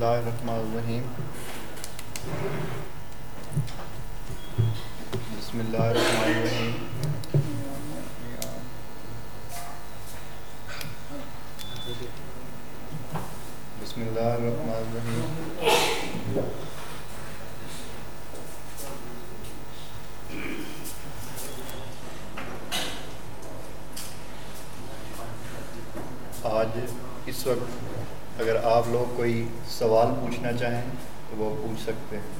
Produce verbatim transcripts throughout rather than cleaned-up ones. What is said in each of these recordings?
बिस्मिल्लाहिर्रहमानिर्रहीम बिस्मिल्लाहिर्रहमानिर्रहीम बिस्मिल्लाहिर्रहमानिर्रहीम आज इस वक्त अगर आप लोग कोई सवाल पूछना चाहें तो वो पूछ सकते हैं.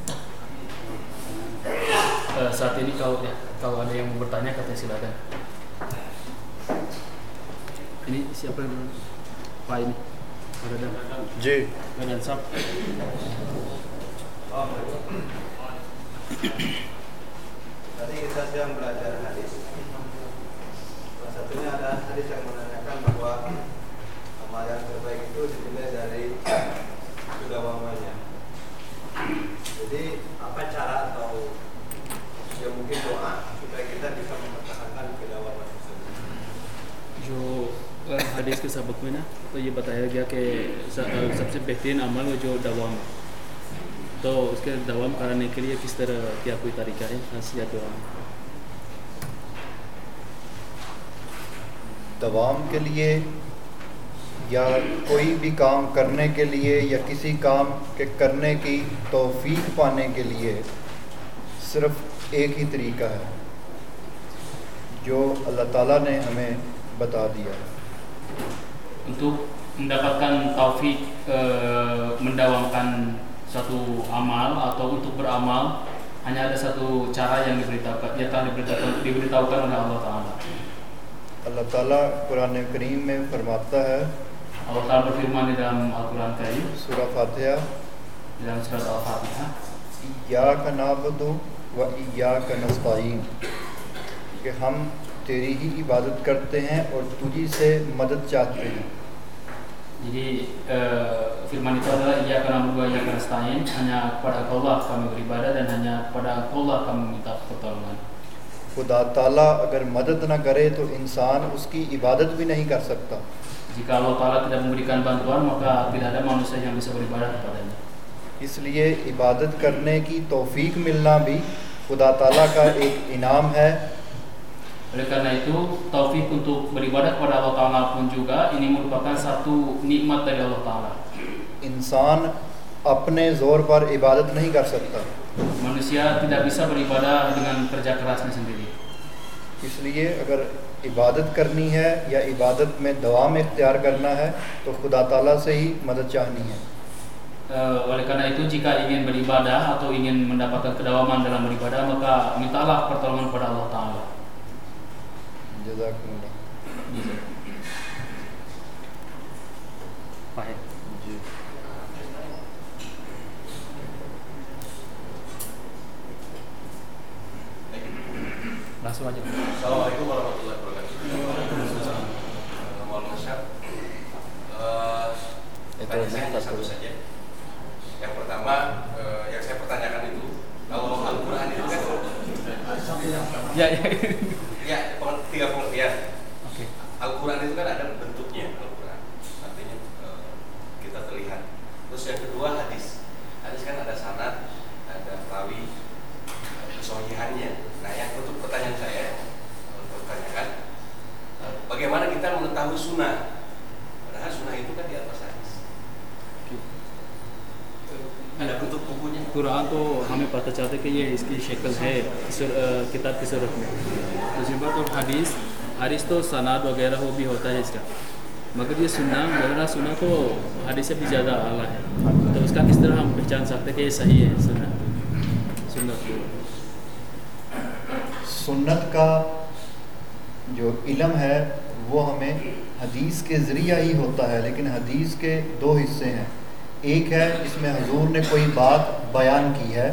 Uh, saat ini kalau ya, kalau ada yang mau bertanya katanya silakan. Ini siapa yang Pak ini? Pak Dadang. जी Dadang Sab. Tadi kita sedang belajar hadis. Salah satunya ada hadis yang menanyakan bahwa amal yang terbaik itu dimulai dari kedawamannya. Jadi apa cara atau ya mungkin doa supaya kita bisa mempertahankan kedawaman tersebut? जो uh, hadis के सबक में ना तो ये बताया गया कि uh, सबसे बेहतरीन अमल है जो दवाम है. तो उसके दवाम कराने के लिए किस तरह क्या कोई तरीका है नसीहत दुआ? दवाम के लिए या कोई भी काम करने के लिए या किसी काम के करने की तौफीक पाने के लिए सिर्फ एक ही तरीका है जो अल्लाह ताला ने हमें बता दिया है. Untuk mendapatkan taufik e, mendawamkan satu amal atau untuk beramal hanya ada satu cara yang diberitahukan, yang telah diberitahukan, diberitahukan oleh Allah Taala. अल्लाह ताला कुरान करीम में फरमाता है, Allah Taala berfirman di dalam Al-Quran Karim, सूरह फातिहा, di dalam surat Al-Fatihah, इय्याका नअबुदु व इय्याका नस्तईन, कि हम तेरी ही इबादत करते हैं और तुझी से मदद चाहते हैं. Jadi e, firman itu adalah iyyaka na'budu wa iyyaka nasta'in, hanya kepada Allah kami beribadah dan hanya kepada Allah kami minta pertolongan. खुदा ताला अगर मदद न करे तो इंसान उसकी इबादत भी नहीं कर सकता. Jika Allah Taala tidak memberikan bantuan maka tidak ada manusia yang bisa beribadah kepadanya. इसलिए इबादत करने की तौफीक मिलना भी खुदा ताला का एक इनाम है. Oleh karena itu, taufik untuk beribadah kepada Allah Taala pun juga ini merupakan satu nikmat dari Allah Taala. इंसान अपने ज़ोर पर इबादत नहीं कर सकता. Manusia tidak bisa beribadah dengan kerja kerasnya sendiri. इसलिए अगर इबादत करनी है या इबादत में दवाम इख्तियार करना है तो खुदा ताला से ही मदद चाहनी है. Uh, oleh karena itu, jika ingin beribadah atau ingin mendapatkan kedawaman dalam beribadah maka mintalah pertolongan kepada Allah Taala. जज़ाकुमुल्लाह. Baik. जी. Langsung aja. Assalamualaikum warahmatullahi wabarakatuh. Mohon maaf. Pertanyaan saya hanya satu saja. Yang pertama, uh, yang saya pertanyakan itu, kalau Al-Quran itu kan Ya, ya. ya tiga pengertian. Oke. Al-Quran itu kan ada bentuknya, Al-Quran artinya uh, kita terlihat. Terus yang kedua hadis. Hadis kan ada sanad, ada rawi, ada kesohihannya. Nah, yang untuk pertanyaan saya untuk pertanyakan, uh, bagaimana kita mengetahui sunnah? Padahal sunnah itu kan di atas hadis. Ada bentuk bukunya. Quran तो हमें पता चलता है कि ये इसकी शक्ल है किताब की सूरत में. दूसरी बात और हदीस हदीस तो सनाद वगैरह वो भी होता है इसका, मगर ये सुन्ना वगैरह सुना तो हदीस से भी ज़्यादा आला है. तो उसका किस तरह हम पहचान सकते हैं कि ये सही है सुन्ना सुन्नत? सुन्नत का जो इल्म है वो हमें हदीस के ज़रिया ही होता है, लेकिन हदीस के दो हिस्से हैं. एक है इसमें हुजूर ने कोई बात बयान की है.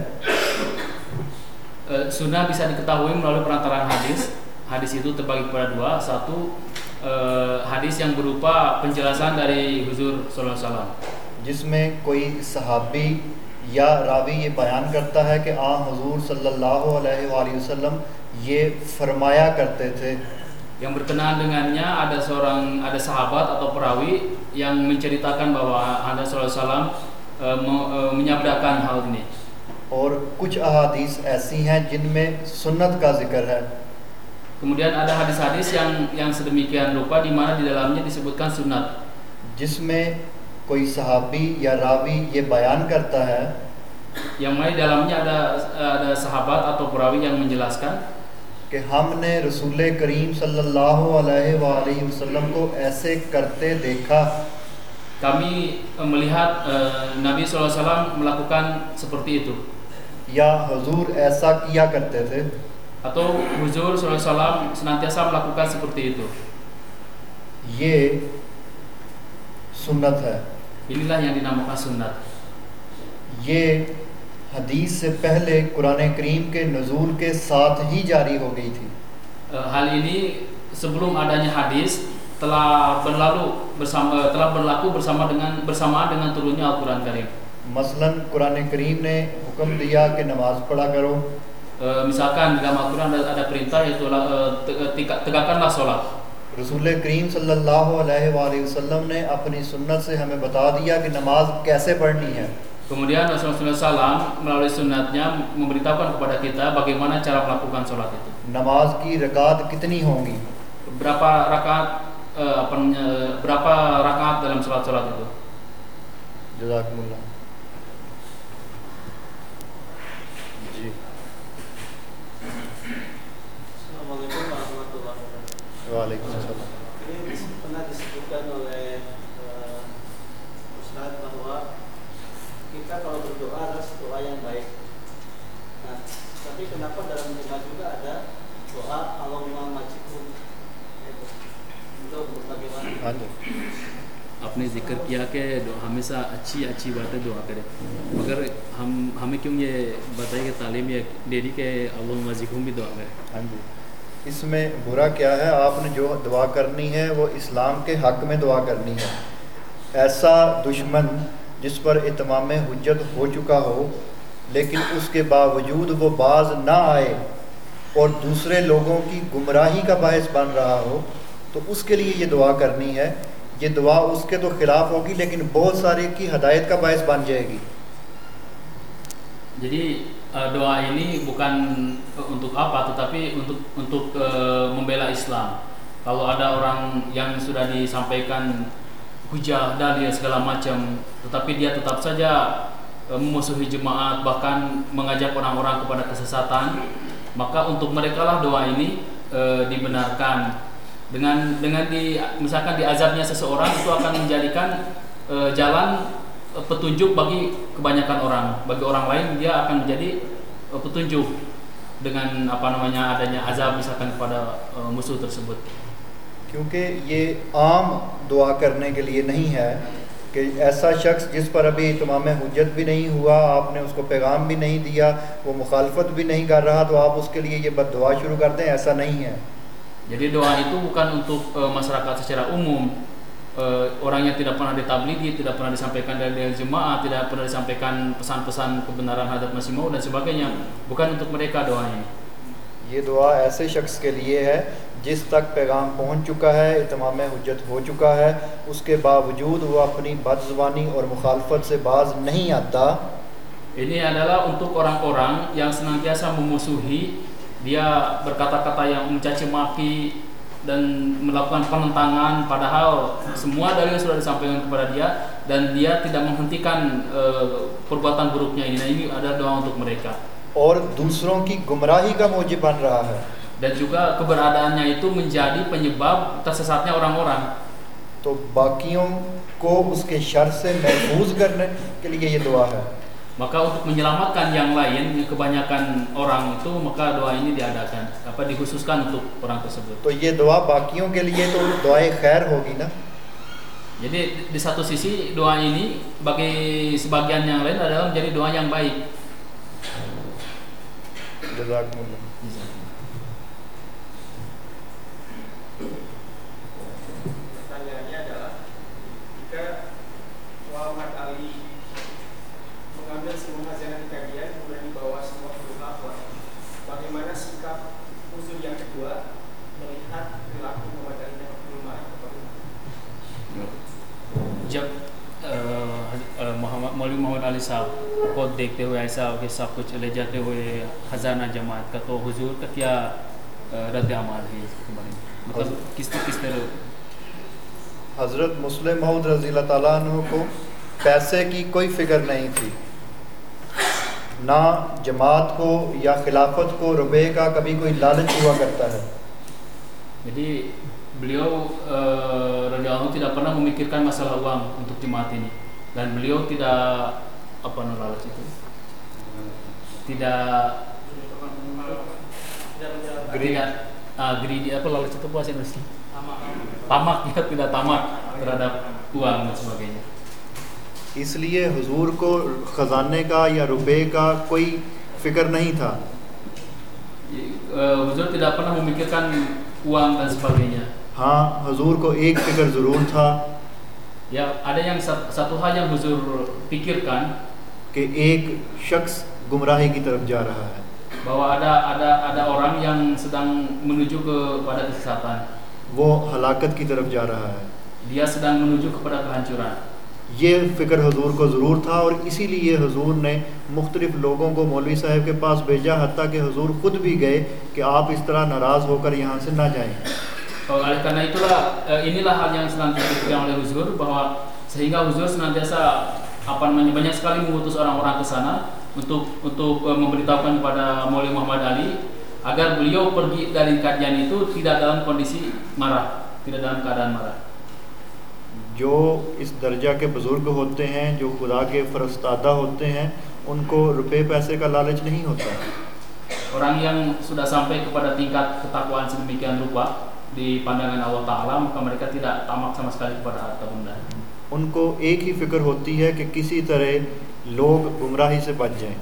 Uh, sunnah bisa diketahui melalui perantaraan hadis. Hadis itu terbagi kepada dua. Satu, uh, hadis yang berupa penjelasan dari Huzur Sallallahu Alaihi Wasallam, जिसमें कोई सहाबी या रावी ये बयान करता है कि आ हुजूर सल्लल्लाहु अलैहि वसल्लम ये फरमाया करते थे. yang berkenaan dengannya ada seorang ada sahabat atau perawi yang menceritakan bahwa Anda sallallahu alaihi wasallam e, uh, me- uh, menyabdakan hal ini. और कुछ अहादीस ऐसी हैं जिनमें सुन्नत का जिक्र है. Kemudian ada hadis-hadis yang yang sedemikian rupa di mana di dalamnya disebutkan sunnat. जिसमें कोई सहाबी या रावी ये बयान करता है Yang mana di dalamnya ada ada sahabat atau perawi yang menjelaskan कि हमने रसूल करीम सल्लल्लाहु अलैहि वसल्लम को ऐसे करते देखा. kami uh, melihat uh, Nabi shallallahu alaihi wasallam melakukan seperti itu. या हुजूर ऐसा किया करते थे. Atau Huzur shallallahu alaihi wasallam senantiasa melakukan seperti itu. ये सुन्नत है. Inilah yang dinamakan sunnat. ये हदीस से पहले कुरान करीम के नुज़ूल के साथ ही जारी हो गई थी. Uh, hal ini sebelum adanya hadis telah berlalu bersama telah berlaku bersama dengan bersamaan dengan turunnya Al-Qur'an Karim. मसलन कुरान करीम ने हुक्म दिया कि नमाज पढ़ा करो. Uh, misalkan di dalam Al-Qur'an ada, ada perintah yaitu uh, tegakkanlah sholat. रसूल करीम सल्लल्लाहु अलैहि वसल्लम ने अपनी सुन्नत से हमें बता दिया कि नमाज कैसे पढ़नी है. Kemudian Rasulullah shallallahu alaihi wasallam melalui sunnatnya memberitahukan kepada kita bagaimana cara melakukan sholat itu. नमाज की रकात कितनी होंगी. Berapa rakaat uh, apa, uh, berapa rakaat dalam sholat-sholat itu. जज़ाकुमुल्लाह. जी. Assalamualaikum warahmatullahi wabarakatuh. Waalaikumsalam. Ini pernah disebutkan oleh uh, Ustadz bahwa kita kalau berdoa harus doa yang baik. Nah, tapi kenapa dalam doa juga ada doa Allahumma majidhum itu bagaimana? हाँ जी. आपने जिक्र किया कि दो- हमेशा अच्छी अच्छी बातें दुआ करें, मगर हम हमें क्यों ये बताइए कि तालीम ये दे दी कि अल्लाहुम्मा मज़िदहुम भी दुआ करें. हाँ जी. इसमें बुरा क्या है. आपने जो दुआ करनी है वो इस्लाम के हक़ में दुआ करनी है. ऐसा दुश्मन जिस पर इत्माम हुज्जत हो चुका हो लेकिन उसके बावजूद वो बाज ना आए और दूसरे लोगों की गुमराही का बायस बन रहा हो तो उसके लिए ये दुआ करनी है. ये दुआ उसके तो ख़िलाफ़ होगी लेकिन बहुत सारे की हदायत का बायस बन जाएगी. Jadi uh, doa ini bukan uh, untuk apa, tetapi untuk untuk uh, membela Islam. Kalau ada orang yang sudah disampaikan hujah dalil segala macam, tetapi dia tetap saja uh, memusuhi jemaat, bahkan mengajak orang-orang kepada kesesatan, maka untuk mereka lah doa ini uh, dibenarkan. Dengan dengan di misalkan diazabnya seseorang itu akan menjadikan uh, jalan uh, petunjuk bagi kebanyakan orang. Bagi orang lain dia akan menjadi uh, petunjuk dengan apa namanya adanya azab misalkan kepada uh, musuh tersebut. क्योंकि ये आम दुआ करने के लिए नहीं है कि ऐसा शख्स जिस पर अभी इत्माम हुज्जत भी नहीं हुआ, आपने उसको पैगाम भी नहीं दिया, वो मुखालफत भी नहीं कर रहा तो आप उसके लिए ये बद्दुआ शुरू कर दें. ऐसा नहीं है. Jadi doa itu bukan untuk uh, masyarakat secara umum. Uh, orang yang tidak pernah ditabligi, tidak pernah disampaikan dari jemaah, tidak pernah disampaikan pesan-pesan kebenaran hadap Masih Maud dan sebagainya, bukan untuk mereka doa ini. ये दुआ ऐसे शख्स के लिए है जिस तक पैगाम पहुंच चुका है, इत्माम हुज्जत हो चुका है, उसके बावजूद वो अपनी बदज़ुबानी और मुखालफत से बाज नहीं आता. Ini adalah untuk orang-orang yang senantiasa memusuhi, dia berkata-kata yang mencaci maki dan melakukan penentangan, padahal semua dalil sudah disampaikan kepada dia dan dia tidak menghentikan uh, perbuatan buruknya ini. Nah, ini adalah doa untuk mereka. और दूसरों की गुमराही का मौजिब बन रहा है. Dan juga keberadaannya itu menjadi penyebab tersesatnya orang-orang. तो बाकियों को उसके शर से महफूज करने के लिए ये दुआ है. Maka untuk menyelamatkan yang lain, yang kebanyakan orang itu, maka doa ini diadakan, apa dikhususkan untuk orang tersebut. तो ये दुआ बाकियों के लिए तो दुआए खैर होगी ना. Jadi di satu sisi doa ini bagi sebagian yang lain adalah menjadi doa yang baik. जज़ाकुमुल्लाह. Pertanyaannya adalah, jika Muhammad Ali mengambil semua hasil kajian kemudian dibawa semua ke fatwa, bagaimana sikap usul yang kedua melihat perilaku Muhammad Ali yang belum marah kepada Jab uh, Mohammad मौलवी मोहम्मद अली साहब को देखते हुए ऐसा कि सब कुछ ले जाते हुए खजाना जमात का, तो हुजूर का क्या रद्द अमल है इसके बारे में, मतलब किस किस तरह? हज़रत मुस्लिम मऊद रज़ी अल्लाह ताला अन्हु को पैसे की कोई फ़िक्र नहीं थी, ना जमात को या खिलाफत को रुपए का कभी कोई लालच हुआ करता है। Jadi beliau uh, radhiyallahu anhu tidak pernah memikirkan masalah uang untuk jemaat ini, dan beliau tidak apa namanya lalat itu, tidak tidak uh, greedy apa lalat itu bahasa Indonesia? Tamak, ya tidak tamak terhadap uang dan sebagainya. इसलिए हुजूर को ख़जाने का या रुपए का कोई फ़िक्र नहीं था। uh, Huzur tidak pernah memikirkan uang dan sebagainya. हाँ, हुजूर को एक फ़िक्र ज़रूर था, Ya, ada yang satu hal yang Huzur pikirkan, कि एक शख्स गुमराही की तरफ जा रहा है, bahwa ada ada ada orang yang sedang menuju kepada kesesatan. वो हलाकत की तरफ जा रहा है। Dia sedang menuju kepada kehancuran. ये फ़िक्र हुजूर को ज़रूर था, और इसीलिए हुजूर ने मुख्तलिफ़ लोगों को मौलवी साहब के पास भेजा, हत्ता कि हुजूर ख़ुद भी गए कि आप इस तरह नाराज़ होकर यहाँ से ना जाएं। Oleh karena itulah inilah hal yang sedang dipikirkan oleh Huzur, bahwa sehingga Huzur senantiasa apa namanya banyak sekali mengutus orang-orang ke sana untuk untuk memberitahukan kepada Maulwi Muhammad Ali agar beliau pergi dari kajian itu tidak dalam kondisi marah, tidak dalam keadaan marah. जो इस दर्जा के बुज़ुर्ग होते हैं, जो खुदा के फ़रस्तादा होते हैं, उनको रुपए पैसे का लालच नहीं होता। Orang yang sudah sampai kepada tingkat ketakwaan sedemikian rupa di pandangan Allah Ta'ala, maka mereka tidak tamak sama sekali kepada harta benda. उनको एक ही फ़िक्र होती है कि किसी तरह लोग गुमराही से बच जाएं।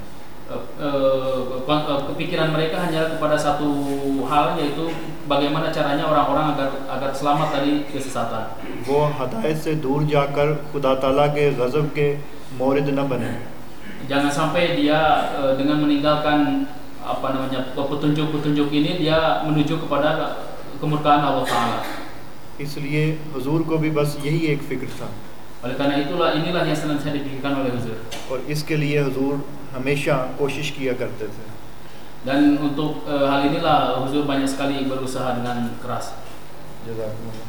Kepikiran mereka hanya kepada satu hal, yaitu bagaimana caranya orang-orang agar agar selamat dari kesesatan. वो हदायत से दूर जाकर खुदा ताला के गज़ब के मोरिद न बने। Jangan sampai dia uh, dengan meninggalkan apa namanya petunjuk-petunjuk ini dia menuju kepada kemurkaan Allah Taala. इसलिए हुजूर को भी बस यही एक फ़िक्र था। Oleh karena itulah inilah yang senantiasa dipikirkan oleh Huzur. और इसके लिए हुजूर हमेशा कोशिश किया करते थे। Dan untuk uh, hal inilah Huzur banyak sekali berusaha dengan keras. जज़ाकुमुल्लाह।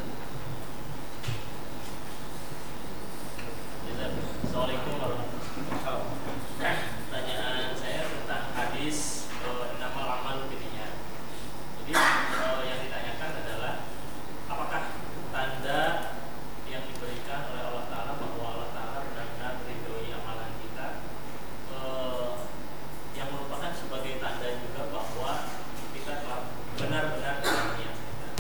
Assalamualaikum warahmatullahi wabarakatuh. Pertanyaan saya tentang hadis innamal a'malu binniyat. Jadi uh, yang ditanyakan adalah apakah tanda yang diberikan oleh Allah Ta'ala bahwa Allah Ta'ala benar-benar meridhoi amalan kita, uh, yang merupakan sebagai tanda juga bahwa kita telah benar-benar berniat.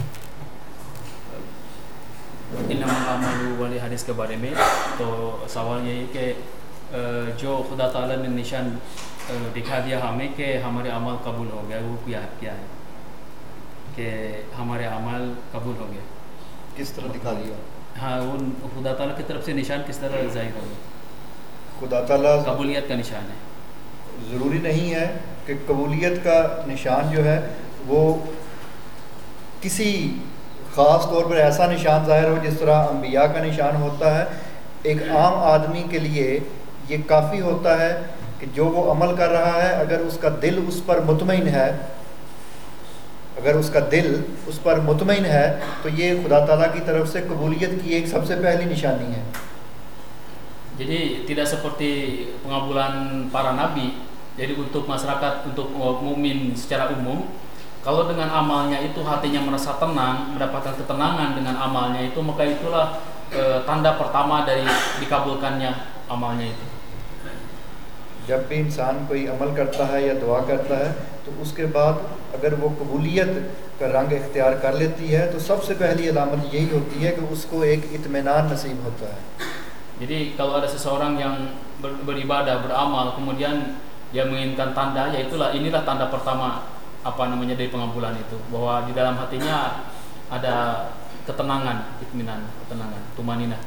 इन्नमल अमालु वाले हदीस के बारे में तो सवाल यही कि जो खुदा ताला ने निशान दिखा दिया हमें कि हमारे अमल कबूल हो गया, वो क्या क्या है कि हमारे अमल कबूल हो गया, किस तरह दिखा दिया? हाँ, वो खुदा ताला की तरफ से निशान किस तरह ज़ाहिर हो गया? खुदा ताला कबूलियत का निशान है। ज़रूरी नहीं है कि कबूलियत का निशान जो है वो किसी ख़ास तौर पर ऐसा निशान ज़ाहिर हो जिस तरह अम्बिया का निशान होता है। एक आम आदमी के लिए ये काफ़ी होता है कि जो वो अमल कर रहा है, अगर उसका दिल उस पर मुतमईन है, अगर उसका दिल उस पर मुतमईन है तो ये खुदा ताला की तरफ से कबूलियत की एक सबसे पहली निशानी है। Jadi tidak seperti pengabulan para nabi. Jadi untuk masyarakat, untuk mukmin secara umum, kalau dengan amalnya itu hatinya merasa tenang, mendapatkan ketenangan dengan amalnya itu, maka itulah e, tanda pertama dari dikabulkannya amalnya itu. जब भी इंसान कोई अमल करता है या दुआ करता है तो उसके बाद अगर वो कबूलियत का रंग इख्तियार कर लेती है तो सबसे पहली अलामत यही होती है कि उसको एक इत्मीनान नसीब होता है। Jadi kalau ada seseorang yang ber, beribadah, beramal, kemudian dia menginginkan tanda, ya itulah inilah tanda pertama apa namanya dari pengabulan itu, bahwa di dalam hatinya ada ketenangan, itminan, ketenangan, tumaninah.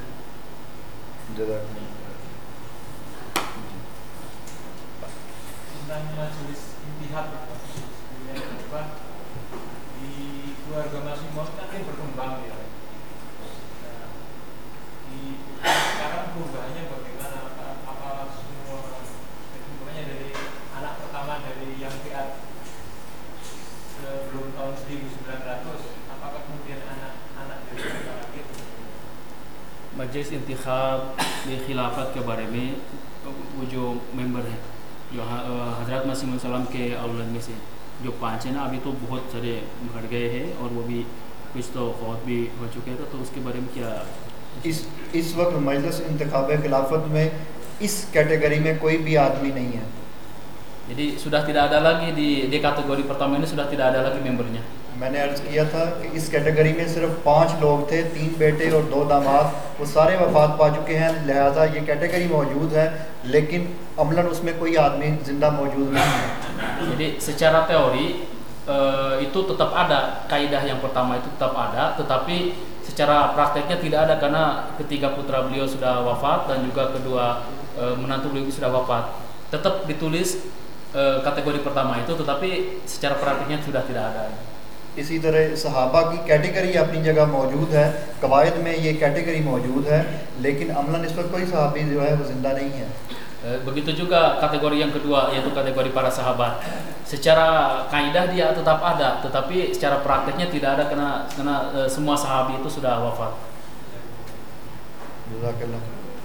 Tentang majelis intihad apa di keluarga Mas Imam kan berkembang ya. Nah, di sekarang perubahannya bagaimana? seribu sembilan ratus, apakah kemudian anak-anak juga lagi? मजलिस इंतखाब में खिलाफत के बारे में वो जो मेंबर हैं जो हज़रत मसीह सलाम के औलाद में से जो पाँच हैं ना, अभी तो बहुत सारे बढ़ गए हैं और वो भी कुछ तो फौत भी हो चुके हैं, तो उसके बारे में क्या? इस इस वक्त मजलिस इंतखाब खिलाफत में इस कैटेगरी में कोई भी आदमी नहीं है. Jadi sudah tidak ada lagi di di kategori pertama ini, sudah tidak ada lagi membernya. मैंने अर्ज किया था कि इस कैटेगरी में सिर्फ पाँच लोग थे, तीन बेटे और दो दामाद, वो सारे वफात पा चुके हैं. लिहाजा ये कैटेगरी मौजूद है, लेकिन अमलन उसमें कोई आदमी जिंदा मौजूद नहीं है. Jadi secara teori uh, itu tetap ada, kaidah yang pertama itu tetap ada, tetapi secara prakteknya tidak ada karena ketiga putra beliau sudah wafat dan juga kedua uh, menantu beliau sudah wafat. Tetap ditulis uh, kategori pertama itu, tetapi secara prakteknya sudah tidak ada. इसी तरह सहाबा की कैटेगरी अपनी जगह मौजूद है, कवायद में ये कैटेगरी मौजूद है, लेकिन अमलन इस पर कोई सहाबी जो है वो जिंदा नहीं है. Begitu juga kategori yang kedua, yaitu kategori para sahabat. Secara kaidah dia tetap ada, tetapi secara prakteknya tidak ada karena karena uh, semua sahabi itu sudah wafat. Jazakallah.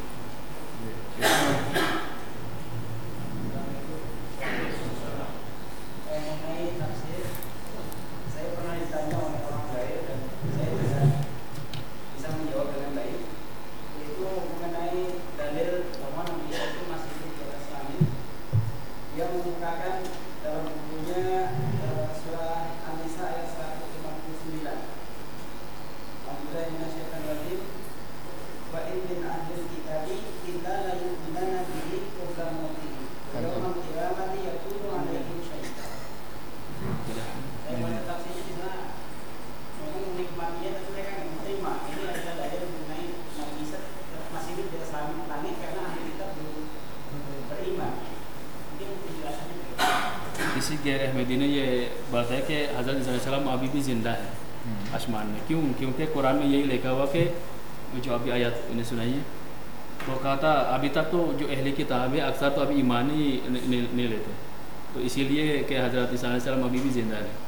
किसी गैर अहमदी ने ये बताया कि हज़रत सल्लल्लाहु अलैहि वसल्लम अभी भी ज़िंदा है आसमान में. क्यों? क्योंकि कुरान में यही लिखा हुआ कि जो अभी आयत उन्हें सुनाइए, तो कहा था अभी तक तो जो अहले किताब है अक्सर तो अभी ईमान ही नहीं लेते, तो इसीलिए कि हज़रत ईसा अलैहि सलाम अभी भी ज़िंदा है.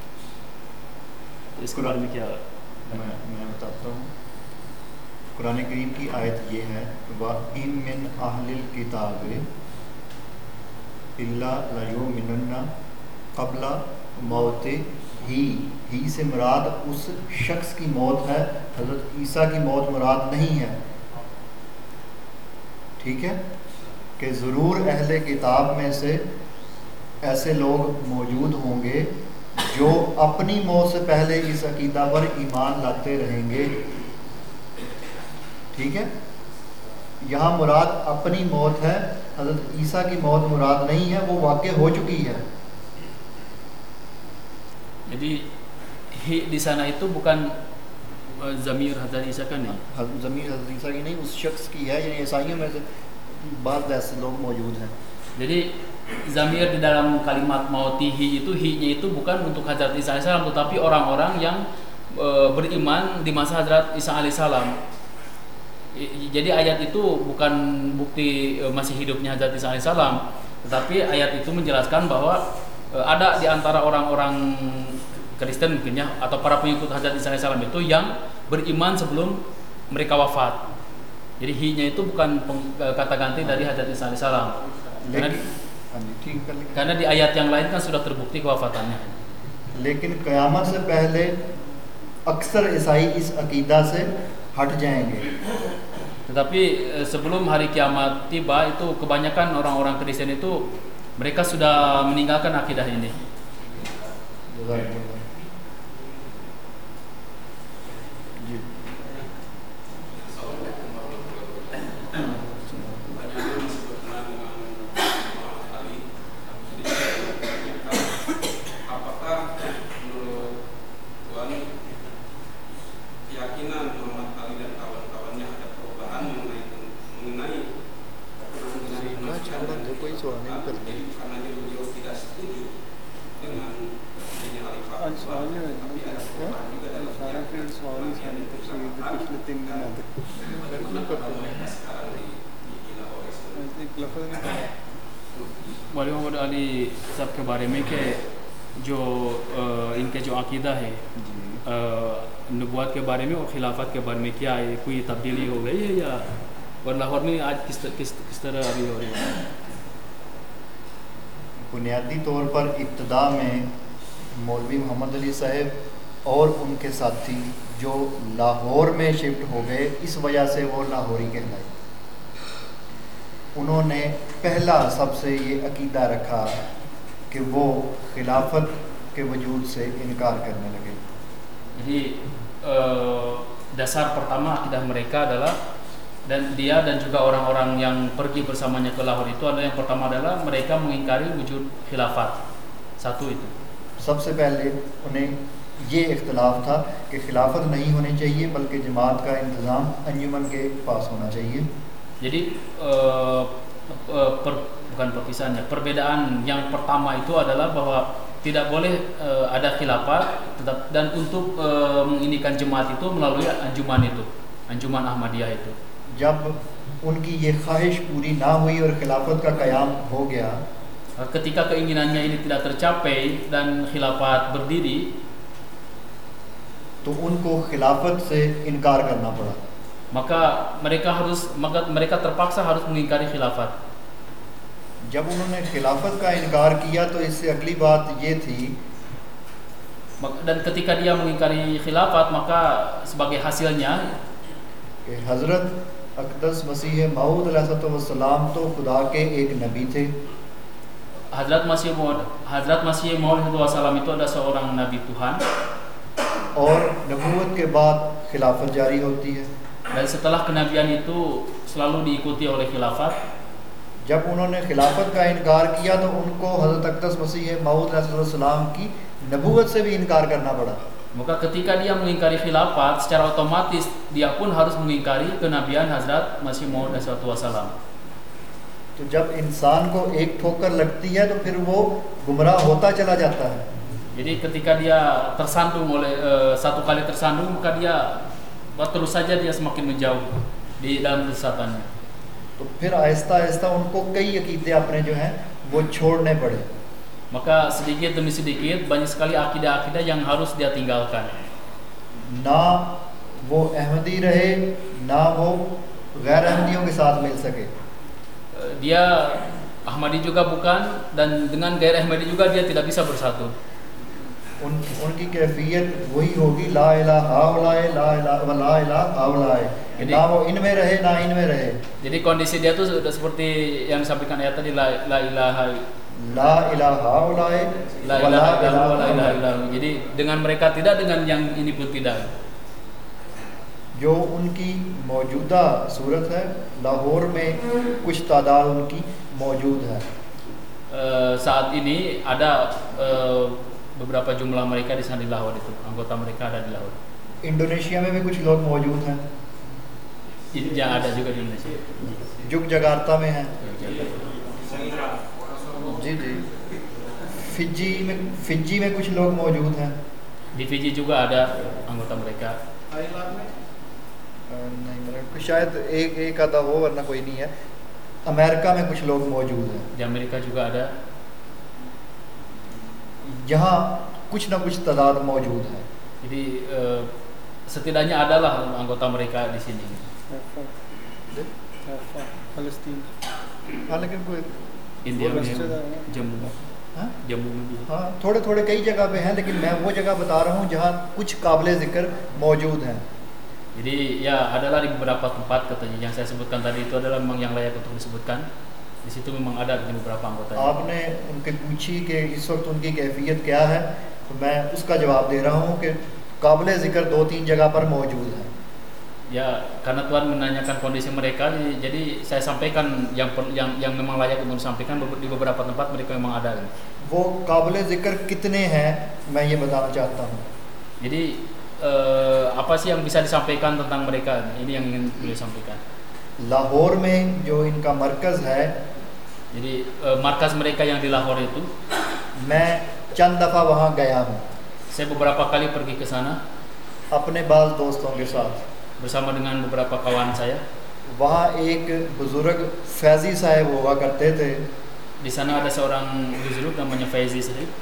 तो इसके बारे में क्या? मैं मैं बताता हूँ. कुरान करीम की आयत ये है, व इन मिन अहलिल किताब इल्ला लयुमिनन्ना क़ब्ला मौत ही. ही से मुराद उस शख्स की मौत है, हज़रत ईसा की मौत मुराद नहीं है. ठीक है कि ज़रूर अहले किताब में से ऐसे लोग मौजूद होंगे जो अपनी मौत से पहले इस अकीदा पर ईमान लाते रहेंगे. ठीक है, यहाँ मुराद अपनी मौत है, हज़रत ईसा की मौत मुराद नहीं है, वो वाक़ई हो चुकी है. Jadi hi di sana itu bukan uh, zamir Hazrat Isa का नहीं, ज़मीर हज़रत ईसा की नहीं, उस शख्स की है. यानी ईसाइयों में से बाद ऐसे लोग मौजूद हैं. Jadi zamir di dalam kalimat mautihi itu, hi-nya itu bukan untuk Hazrat Isa alaihissalam, tetapi orang-orang yang uh, beriman di masa Hazrat Isa alaihissalam. Jadi ayat itu bukan bukti uh, masih hidupnya Hazrat Isa alaihissalam, tetapi ayat itu menjelaskan bahwa uh, ada di antara orang-orang Kristen mungkin ya, atau para pengikut Hazrat Isa alaihissalam itu yang beriman sebelum mereka wafat. Jadi hi-nya itu bukan peng, kata ganti dari Hazrat Isa alaihissalam. Karena, karena di ayat yang lain kan sudah terbukti kewafatannya. लेकिन क़यामत से पहले अक्सर ईसाई इस अकीदा से हट जाएंगे. Tetapi sebelum hari kiamat tiba itu kebanyakan orang-orang Kristen itu mereka sudah meninggalkan akidah ini. मौलवी मोहम्मद अली साहब के बारे में कि जो अ, इनके जो अकीदा है अ, नबूवत के बारे में और खिलाफत के बारे में क्या है, कोई तब्दीली हो गई है या और लाहौर में आज किस किस किस तरह अभी हो रही है? बुनियादी तौर पर इब्तदा में मौलवी मोहम्मद अली साहब और उनके साथी जो लाहौर में शिफ्ट हो गए, इस वजह से वो लाहौरी कहलाए। उन्होंने पहला सबसे ये अकीदा रखा कि वो खिलाफत के वजूद से इनकार करने लगे। Jadi eh, dasar pertama akidah mereka adalah, dan dia dan juga orang-orang yang pergi bersamanya ke Lahore itu adalah, yang pertama adalah mereka mengingkari wujud khilafat. Satu itu. सबसे पहले उन्हें ये इख्तलाफ था कि खिलाफत नहीं होनी चाहिए बल्कि जमात का इंतज़ाम अंजुमन के पास होना चाहिए। Jadi eh, eh, per, bukan perpisahannya, perbedaan yang pertama itu adalah bahwa tidak boleh uh, ada khilafat, tetap, dan untuk uh, menginikan jemaat itu melalui anjuman itu, anjuman Ahmadiyah itu. जब उनकी ये ख्वाहिश पूरी ना हुई और खिलाफत का क़याम हो गया, ketika keinginannya ini tidak tercapai dan khilafat berdiri, तो उनको खिलाफत से इनकार करना पड़ा। maka mereka harus maka mereka terpaksa harus mengingkari khilafat. जब उन्होंने खिलाफत का इनकार किया तो इससे अगली बात ये थी, dan ketika dia mengingkari khilafat maka sebagai hasilnya कि हज़रत अक़दस मसीह मऊद अलैहिस्सलाम तो खुदा के एक नबी थे, Hazrat Masih Maud Hazrat Masih Maud Wasallam itu adalah seorang nabi Tuhan, और नबूवत के बाद खिलाफत जारी होती है। dan setelah kenabian itu selalu diikuti oleh khilafat. जब उन्होंने खिलाफत का इनकार किया तो उनको हज़रत अक़दस मसीह मऊद अलैहिस्सलाम की नबूवत से भी इनकार करना पड़ा। Maka ketika dia mengingkari khilafat, secara otomatis dia pun harus mengingkari kenabian Hazrat Masih Maud Wasallam. तो जब इंसान को एक ठोकर लगती है तो फिर वो गुमराह होता चला जाता है। Jadi ketika dia tersandung oleh uh, satu kali tersandung, maka dia terus saja dia semakin menjauh di dalam kesesatannya. तो फिर आहिस्ता आहिस्ता उनको कई अकीदे अपने जो हैं वो छोड़ने पड़े। Maka sedikit demi sedikit banyak sekali akidah-akidah yang harus dia tinggalkan. ना वो अहमदी रहे, ना वो गैर अहमदियों के साथ मिल सके। Dia Ahmadi juga bukan, dan dengan gair Ahmadi juga dia tidak bisa bersatu. उन उनकी कैफियत वही होगी, ला इलाहा हाउलाए ला इलाहा व ला इलाहा हाउलाए, ना वो इनमें रहे ना इनमें रहे। Jadi kondisi dia tuh sudah seperti yang disampaikan ayat tadi, la, la ilaha ला इलाहा हाउलाए la व ला ilaha illallah इलाहा wa la ilaha हाउलाए। illallah. Jadi dengan mereka tidak, dengan yang ini pun tidak. जो उनकी मौजूदा सूरत है, लाहौर में कुछ तादाद उनकी मौजूद है। Uh, saat ini ada uh, beberapa jumlah mereka di sana di Lahore, itu anggota mereka ada di Lahore. Indonesia में भी कुछ लोग मौजूद हैं, Yang ada juga di Indonesia. जुग जगार्ता में हैं। जी जी फिजी में फिजी में कुछ लोग मौजूद हैं। Di Fiji juga ada anggota mereka. अ, नहीं मेरे को शायद एक एक आधा हो, वरना कोई नहीं है। अमेरिका में कुछ लोग मौजूद हैं। Di Amerika juga ada. यहाँ कुछ ना कुछ तादाद मौजूद है। Jadi uh, setidaknya adalah anggota mereka di sini. हाँ लेकिन कोई India वो में रस्ते है, Jammu में, हाँ Jammu में भी है. हाँ थोड़े थोड़े कई जगह पे हैं, लेकिन मैं वो जगह बता रहा हूँ जहाँ कुछ काबिल ज़िक्र मौजूद हैं। Jadi ya adalah di beberapa tempat katanya yang saya sebutkan tadi itu adalah memang yang layak untuk disebutkan. Di situ memang ada di beberapa anggota. आपने उनके पूछी कि इस वक्त उनकी कैफियत क्या है, तो मैं उसका जवाब दे रहा हूँ कि काबिल ज़िक्र दो तीन जगह पर मौजूद है। Ya karena Tuhan menanyakan kondisi mereka, jadi saya sampaikan yang yang yang memang layak untuk disampaikan. Di beberapa tempat mereka memang ada. वो काबिल ज़िक्र कितने हैं मैं ये बताना चाहता हूँ। Jadi eh, apa sih yang bisa disampaikan tentang mereka? Ini yang ingin beliau sampaikan. Lahore में जो इनका मरकज़ है, Jadi eh, markas mereka yang di Lahore itu, मैं चंद दफ़ा वहाँ गया हूँ saya beberapa kali pergi ke sana अपने बाज़ दोस्तों के साथ। bersama dengan beberapa kawan saya. वहाँ एक बुज़ुर्ग फैज़ी साहब हुआ करते थे। Di sana ada seorang Guzruk namanya Faizi Sahib.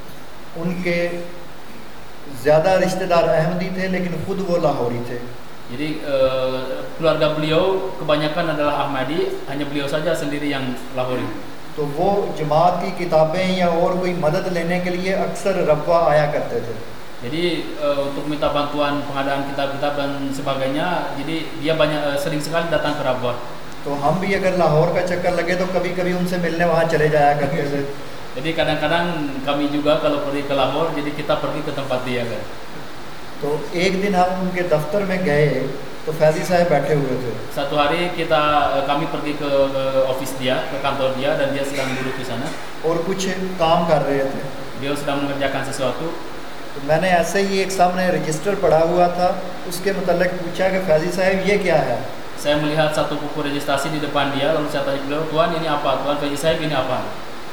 उनके ज़्यादा रिश्तेदार अहमदी थे लेकिन खुद वो लाहौरी थे. Jadi uh, keluarga beliau kebanyakan adalah Ahmadi, hanya beliau saja sendiri yang Lahori. तो वो जमात की किताबें या और कोई मदद लेने के लिए अक्सर रब्वा आया करते थे. Jadi uh, untuk minta bantuan pengadaan kitab-kitab dan sebagainya, jadi dia banyak uh, sering sekali datang ke Rabwah. तो हम भी अगर लाहौर का चक्कर लगे तो कभी-कभी उनसे मिलने वहाँ चले जाया करते थे. Jadi kadang-kadang kami juga kalau pergi ke Lahore, jadi kita pergi ke tempat dia kan. तो एक दिन हम उनके दफ्तर में गए तो फैजी साहब बैठे हुए थे. Satu hari kita kami pergi ke, ke office dia, ke kantor dia, dan dia sedang duduk di sana. और कुछ काम कर रहे थे. Dia sedang mengerjakan sesuatu. तो मैंने ऐसे ही एक सामने रजिस्टर पड़ा हुआ था, उसके मुतालिक पूछा कि फैजी साहब ये क्या है. Saya melihat satu buku registrasi di depan dia, lalu saya tanya beliau, Tuan ini apa? Tuan Faizi Sahib ini apa?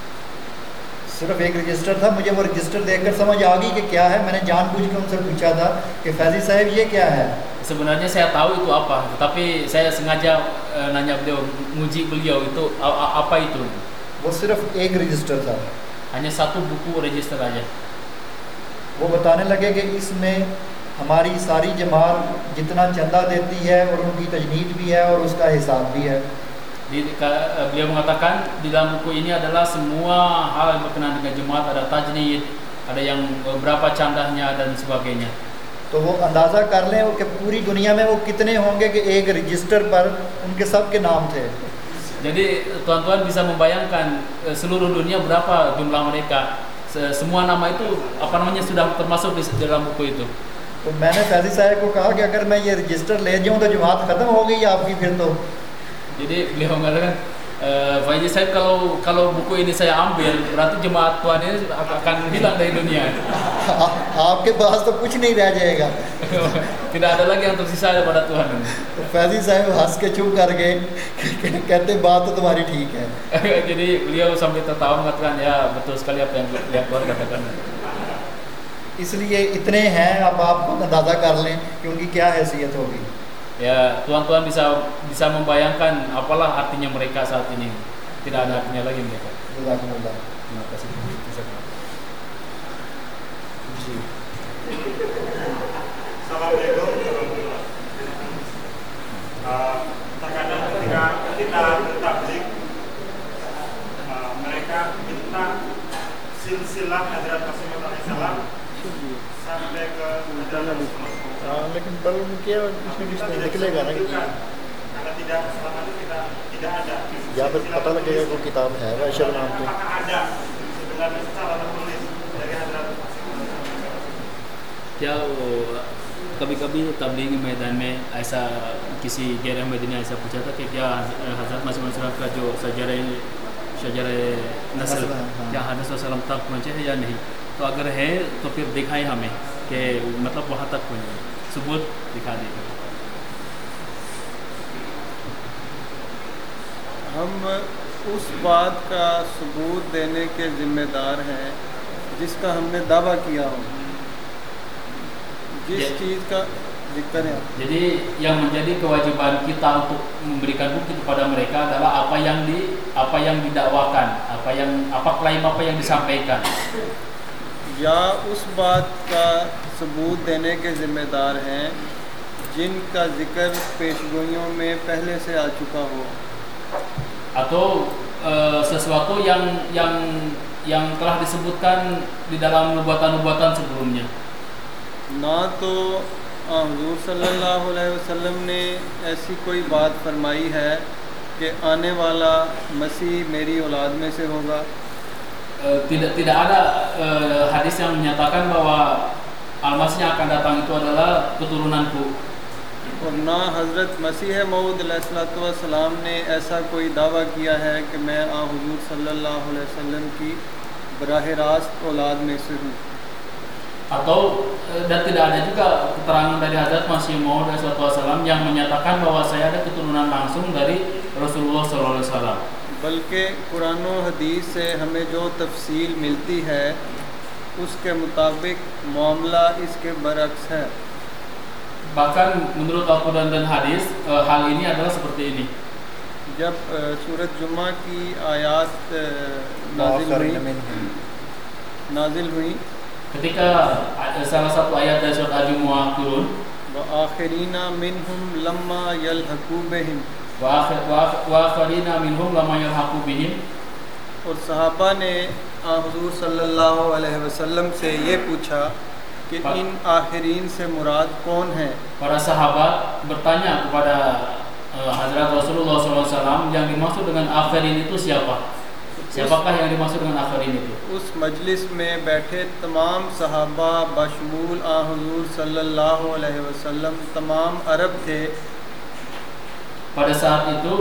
सिर्फ एक रजिस्टर था. मुझे वो रजिस्टर देखकर समझ आ गई कि क्या है. मैंने जानबूझ के उनसे पूछा था कि फैजी साहब ये क्या है. Sebenarnya saya tahu itu apa, tetapi saya sengaja uh, nanya beliau, nguji beliau itu uh, apa itu. वो सिर्फ एक रजिस्टर था. Hanya satu buku register aja. वो बताने लगे कि इसमें हमारी सारी जमात जितना चंदा देती है और उनकी तजनीद भी है और उसका हिसाब भी है. Di, ka, beliau mengatakan di dalam buku ini adalah semua hal yang berkenaan dengan jemaat, ada tajnid, ada yang berapa candahnya dan sebagainya. तो वो अंदाज़ा कर लें कि पूरी दुनिया में वो कितने होंगे कि एक रजिस्टर पर उनके सब के नाम थे. Jadi tuan-tuan bisa membayangkan seluruh dunia berapa jumlah mereka. Semua nama itu apa namanya sudah termasuk di dalam buku itu. तो मैंने फैजी साहब को कहा कि अगर मैं ये रजिस्टर ले जाऊँ तो जमात ख़त्म हो गई आपकी फिर तो. Jadi beliau mengatakan, e, Faizi Sahib kalau kalau buku ini saya ambil berarti jemaat Tuhan ini akan hilang dari dunia. आपके पास तो कुछ नहीं रह जाएगा. Tidak ada lagi yang tersisa daripada Tuhan. तो फैजी साहब हंस के चुप कर गए, कहते बात तो तुम्हारी ठीक है. Jadi beliau sambil tertawa mengatakan, ya betul sekali apa yang lihat Tuhan katakan. इसलिए इतने हैं, अब आप अंदाज़ा कर लें कि उनकी क्या हैसियत होगी. Ya, tuan-tuan bisa bisa membayangkan apalah artinya mereka saat ini. Tidak ada artinya lagi mereka. Jazakumullah. Terima kasih. Assalamualaikum warahmatullahi wabarakatuh. Terkadang ketika kita bertablik, uh, mereka minta silsilah Hadrat Rasulullah shallallahu alaihi wasallam sampai ke Hadrat Rasulullah. लेकिन बल उनके इसमें कुछ नहीं निकलेगा ना. Karena tidak selama itu kita tidak ada. या बस पता लगेगा वो किताब है वैसे नाम पे. Apakah ada sebenarnya secara tertulis dari Hadrat Rasulullah? क्या वो कभी-कभी तबलीगी मैदान में ऐसा किसी गैर अहमदी ने ऐसा पूछा था कि क्या हज़रत मसीह मौऊद का जो शजर शजर नस्ल क्या हज़रत सल्लम तक पहुँचे है या नहीं. तो अगर है तो फिर दिखाए हमें कि मतलब वहाँ तक पहुँचे, सबूत दिखा देगा. हम उस बात का सबूत देने के ज़िम्मेदार हैं जिसका हमने दावा किया हो. जिस Ya. चीज़ का जिक्र है. Jadi yang menjadi kewajiban kita untuk memberikan bukti kepada mereka adalah apa yang di apa yang didakwakan, apa yang apa klaim apa yang disampaikan. या उस बात का सबूत देने के ज़िम्मेदार हैं जिनका जिक्र पेशगोइयों में पहले से आ चुका हो. Atau e, sesuatu yang yang yang telah disebutkan di dalam nubuatan-nubuatan sebelumnya. ना तो हुज़ूर सल्लल्लाहु अलैहि वसल्लम ने ऐसी कोई बात फरमाई है कि आने वाला मसीह मेरी औलाद में से होगा. E, tidak tidak ada e, hadis yang menyatakan bahwa Al-Masih yang akan datang itu adalah keturunanku. और ना हज़रत मसीह मऊद अलैहिस्सलाम ने ऐसा कोई दावा किया है कि मैं आ हुज़ूर सल्लल्लाहु अलैहि वसल्लम की बराह रास्त औलाद में से हूँ. Atau dan tidak ada juga keterangan dari Hazrat Masih Maud shallallahu alaihi wasallam yang menyatakan bahwa saya ada keturunan langsung dari Rasulullah shallallahu alaihi wasallam. बल्कि कुरान और हदीस से हमें जो तफसील मिलती है उसके मुताबिक मामला इसके बरक्स है. Bahkan menurut Al-Quran dan hadis hal ini adalah seperti ini. जब सूरत जुमा की आयत नाजिल हुई नाजिल हुई ketika ada salah satu ayat dari surat Al-Jumu'ah turun, wa akhirina minhum lamma yalhaqu bihim, wa akhir wa akharina minhum lamma yalhaqu bihim, और सहाबा ने हुज़ूर सल्लल्लाहु अलैहि वसल्लम से ये पूछा कि इन आखिरीन से मुराद कौन है। Para sahabat bertanya kepada uh, Hazrat Rasulullah shallallahu alaihi wasallam, yang dimaksud dengan akhirin itu siapa? Siapakah yang dimaksud dengan akhirin itu? उस मजलिस में बैठे तमाम सहाबा बशमूल आ हुज़ूर सल्लल्लाहु अलैहि वसल्लम तमाम अरब थे। Pada saat itu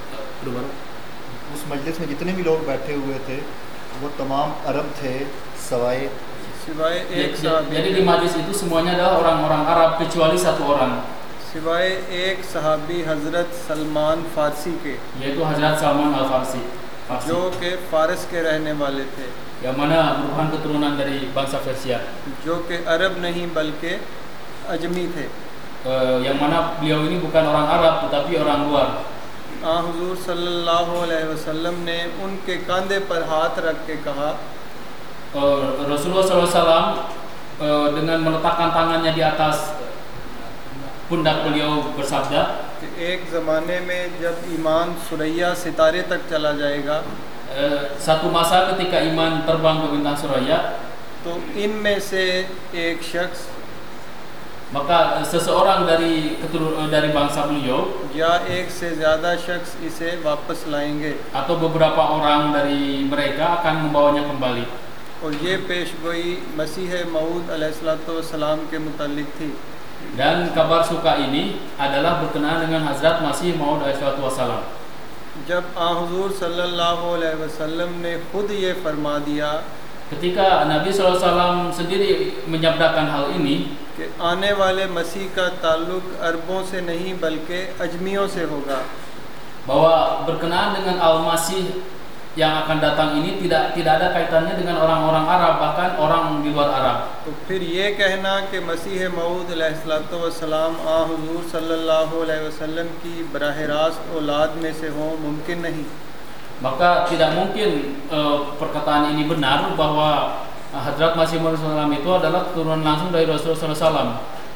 उस मजलिस में जितने भी लोग बैठे हुए थे वो तमाम अरब थे सिवाय सिवाय एक सहाबी, jadi di majlis itu semuanya adalah orang-orang Arab kecuali satu orang, सिवाय एक सहाबी हज़रत सलमान फ़ारसी के, yaitu Hazrat Salman Al-Farsi, जो कि फ़ारस के रहने वाले थे, yang mana merupakan keturunan dari bangsa Persia, जो कि अरब नहीं बल्कि अजमी थे। uh, yang mana beliau ini bukan orang Arab tetapi orang luar. आ हुज़ूर सल्लल्लाहु अलैहि वसल्लम ने उनके कंधे पर हाथ रख के कहा, uh, Rasulullah shallallahu alaihi wasallam uh, dengan meletakkan tangannya di atas pundak beliau bersabda, कि एक ज़माने में जब ईमान सुरैया सितारे तक चला जाएगा, uh, satu masa ketika iman terbang ke bintang Suraya, तो इनमें से एक शख्स maka seseorang dari keturunan dari bangsa beliau या एक से ज़्यादा शख्स इसे वापस लाएंगे, atau beberapa orang dari mereka akan membawanya kembali. और ये पेशगोई मसीह मऊद अलैहिस्सलातु वस्सलाम के मुतालिक थी। Dan kabar suka ini adalah berkenaan dengan Hazrat Masih Maud alaihissalatu wassalam. जब आ हुज़ूर सल्लल्लाहु अलैहि वसल्लम ने खुद ये फरमा दिया Ketika Nabi shallallahu alaihi wasallam sendiri menyabdakan hal ini, कि आने वाले मसीह का ताल्लुक अरबों से नहीं बल्कि अजमियों से होगा, bahwa berkenaan dengan Al-Masih yang akan datang ini tidak tidak ada kaitannya dengan orang-orang Arab, bahkan orang di luar Arab. तो फिर ये कहना कि मसीह मऊद अलैहिस्सलातु वस्सलाम आ हुज़ूर सल्लल्लाहु अलैहि वसल्लम की बराह रास्त औलाद में से हों मुमकिन नहीं। Maka tidak mungkin uh, perkataan ini benar bahwa Hadrat Masih Maud alaihi wasallam itu adalah keturunan langsung dari Rasulullah shallallahu alaihi wasallam.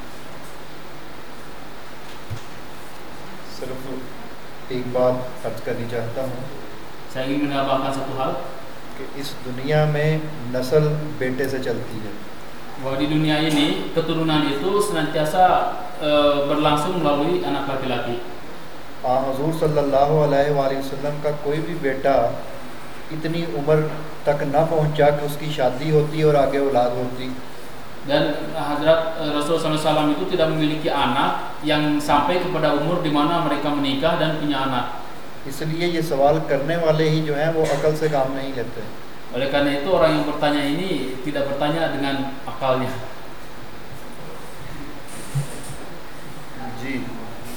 सिर्फ एक बात अर्ज करनी चाहता हूँ Saya ingin menambahkan satu hal, कि इस दुनिया में नस्ल बेटे से चलती है। bahwa di dunia ini keturunan itu senantiasa uh, berlangsung melalui anak laki-laki. आ हुज़ूर सल्लल्लाहु अलैहि वसल्लम का कोई भी बेटा इतनी उम्र तक ना पहुंचा कि उसकी शादी होती और आगे औलाद होती। Dan Hadrat Rasulullah shallallahu alaihi wasallam itu tidak memiliki anak yang sampai kepada umur di mana mereka menikah dan punya anak. इसलिए ये सवाल करने वाले ही जो हैं वो अकल से काम नहीं लेते। Oleh karena itu orang yang bertanya ini tidak bertanya dengan akalnya. जी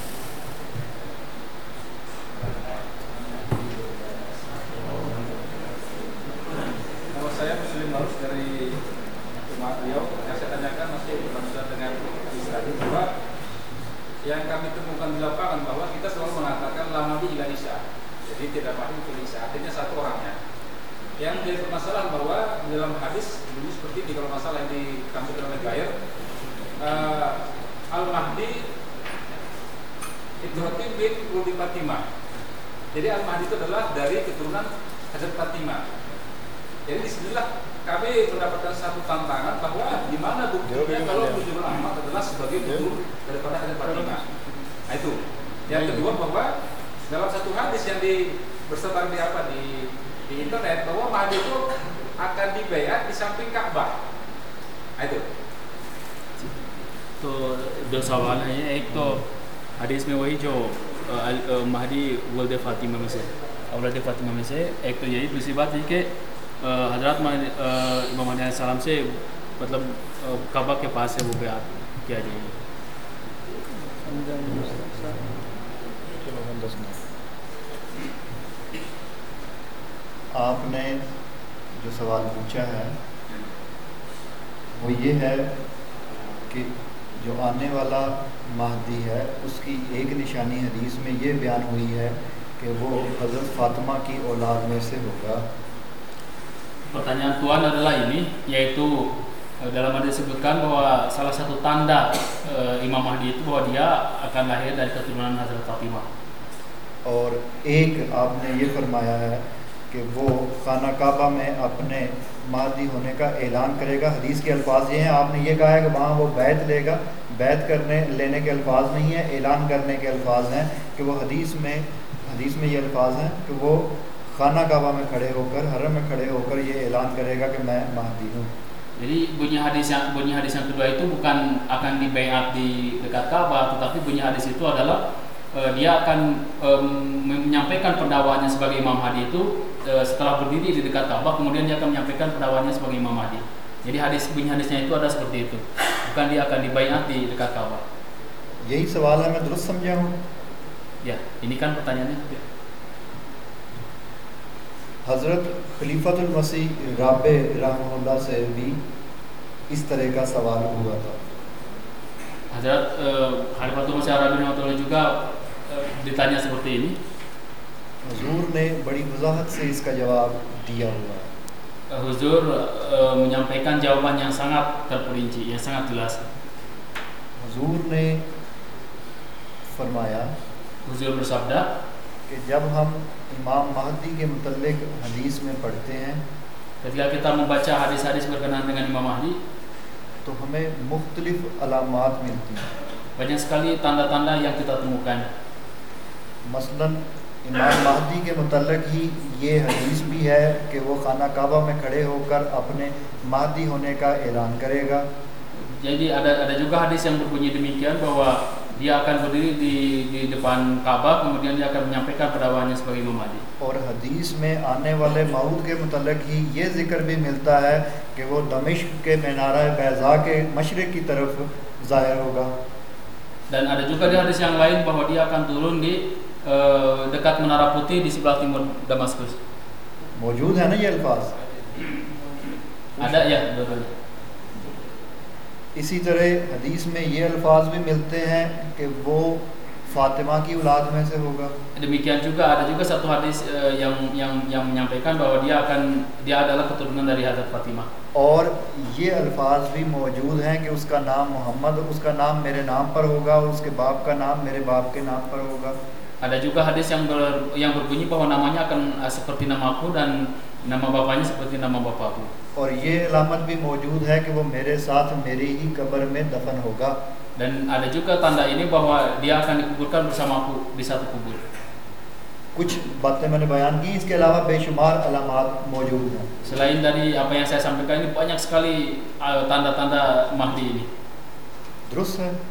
Kalau saya Muslim Harus dari umat beliau, yang saya tanyakan masih berkaitan dengan hadis tadi bahwa yang kami temukan di lapangan bahwa kita selalu mengatakan lama di ila Isa, jadi tidak paham ke Isa, artinya satu orangnya. Yang menjadi permasalahan bahwa di dalam hadis dulu seperti ini, kalau masalah yang ditampilkan oleh Gair, uh, Al-Mahdi Ibrahim bin Uli Fatimah. Jadi Al-Mahdi itu adalah dari keturunan Hazrat Fatimah. Jadi disinilah kami mendapatkan satu tantangan bahwa di mana buktinya kalau Nuzul Ahmad adalah sebagai betul daripada Hazrat Fatimah. Nah itu. Yang kedua bahwa dalam satu hadis yang di bersebar di apa di di internet bahwa Mahdi itu akan dibayar di samping Ka'bah. Nah itu. तो दो सवाल हैं, एक तो हदीस में वही जो महदी वल्द फातिमा में से औलाद फातिमा में से, एक तो यही। दूसरी बात ये कि हजरत इमाम महदी सलाम से मतलब काबा के पास है वो बयात किया जाएगा। चलो हम दस मिनट आपने जो सवाल पूछा है वो ये है कि जो आने वाला महदी है उसकी एक निशानी हदीस में ये बयान हुई है कि वो हज़रत फातिमा की औलाद में से होगा। Pertanyaan Tuan adalah ini, yaitu dalam hadis disebutkan bahwa salah satu tanda uh, Imam Mahdi itu bahwa dia akan lahir dari keturunan Hazrat Fatimah. और एक आपने ये फरमाया है कि वो खाना काबा में अपने महदी होने का ऐलान करेगा। हदीस के अल्फाज ये हैं, आपने ये कहा है कि वहाँ वो बैत लेगा, बैत करने लेने के अल्फाज नहीं है, ऐलान करने के अल्फाज हैं कि वो हदीस में हदीस में ये अल्फाज हैं कि वो खाना काबा में खड़े होकर, हरम में खड़े होकर ये ऐलान करेगा कि मैं महदी हूँ। Jadi bunyi hadis yang bunyi hadis yang kedua itu bukan akan dibaiat di dekat Ka'bah, tetapi bunyi hadis itu adalah uh, dia akan um, menyampaikan pendakwaannya sebagai Imam Mahdi itu uh, setelah berdiri di dekat Ka'bah, kemudian dia akan menyampaikan pendakwaannya sebagai Imam Mahdi. Jadi hadis bunyi hadisnya itu ada seperti itu, bukan dia akan dibaiat di dekat Ka'bah. यही सवाल है, मैं दुरुस्त समझा हूँ? Ya, ini kan pertanyaannya. हज़रत खलीफतुल मसीह राबे रहमहुल्लाह से भी इस तरह का सवाल हुआ था। Hazrat uh, Khalifatul Masih Arabi rahmatullah juga uh, ditanya seperti ini. हुजूर ने बड़ी वजाहत से इसका जवाब दिया हुआ है। Uh, Huzur uh, menyampaikan jawaban yang sangat terperinci, yang sangat jelas. हुजूर ने फरमाया, Huzur bersabda कि जब हम इमाम महदी के मुतल्लिक हदीस में पढ़ते हैं, ketika kita membaca hadis-hadis berkenaan dengan Imam Mahdi, तो हमें मुख्तलिफ अलामात मिलती हैं। banyak sekali tanda-tanda yang kita temukan. मसलन इमाम महदी के मुतल्लिक ही ये हदीस भी है कि वो खाना काबा में खड़े होकर अपने महदी होने का ऐलान करेगा। Jadi ada ada juga hadis yang berbunyi demikian bahwa dia akan berdiri di di depan Ka'bah, kemudian dia akan menyampaikan pendakwaannya sebagai Imam Mahdi. और हदीस में आने वाले मऊद के मुतल्लिक ही ये जिक्र भी मिलता है कि वो दमिश्क के मीनारा बैज़ा के मशरिक की तरफ ज़ाहिर होगा। Dan ada juga di hadis yang lain bahwa dia akan turun di uh, dekat Menara Putih di sebelah timur Damaskus. मौजूद है ना ये अल्फाज? Ada ya, dua-duanya. इसी तरह हदीस में ये अल्फाज भी मिलते हैं कि वो फातिमा की औलाद में से होगा। Demikian juga ada juga satu hadis uh, yang yang yang menyampaikan bahwa dia akan dia adalah keturunan dari Hazrat Fatimah. और ये अल्फाज भी मौजूद हैं कि उसका नाम मोहम्मद, उसका नाम मेरे नाम पर होगा और उसके बाप का नाम मेरे बाप के नाम पर होगा। Ada juga hadis yang ber, yang berbunyi bahwa namanya akan uh, seperti namaku dan nama bapaknya seperti nama bapakku. और ये अलामत भी मौजूद है कि वो मेरे साथ मेरी ही कब्र में दफन होगा। Dan ada juga tanda ini bahwa dia akan dikuburkan bersamaku di satu kubur. कुछ बातें मैंने बयान की, इसके अलावा बेशुमार अलामात मौजूद हैं। Selain dari apa yang saya sampaikan ini banyak sekali uh, tanda-tanda Mahdi ini. दुरुस्त है?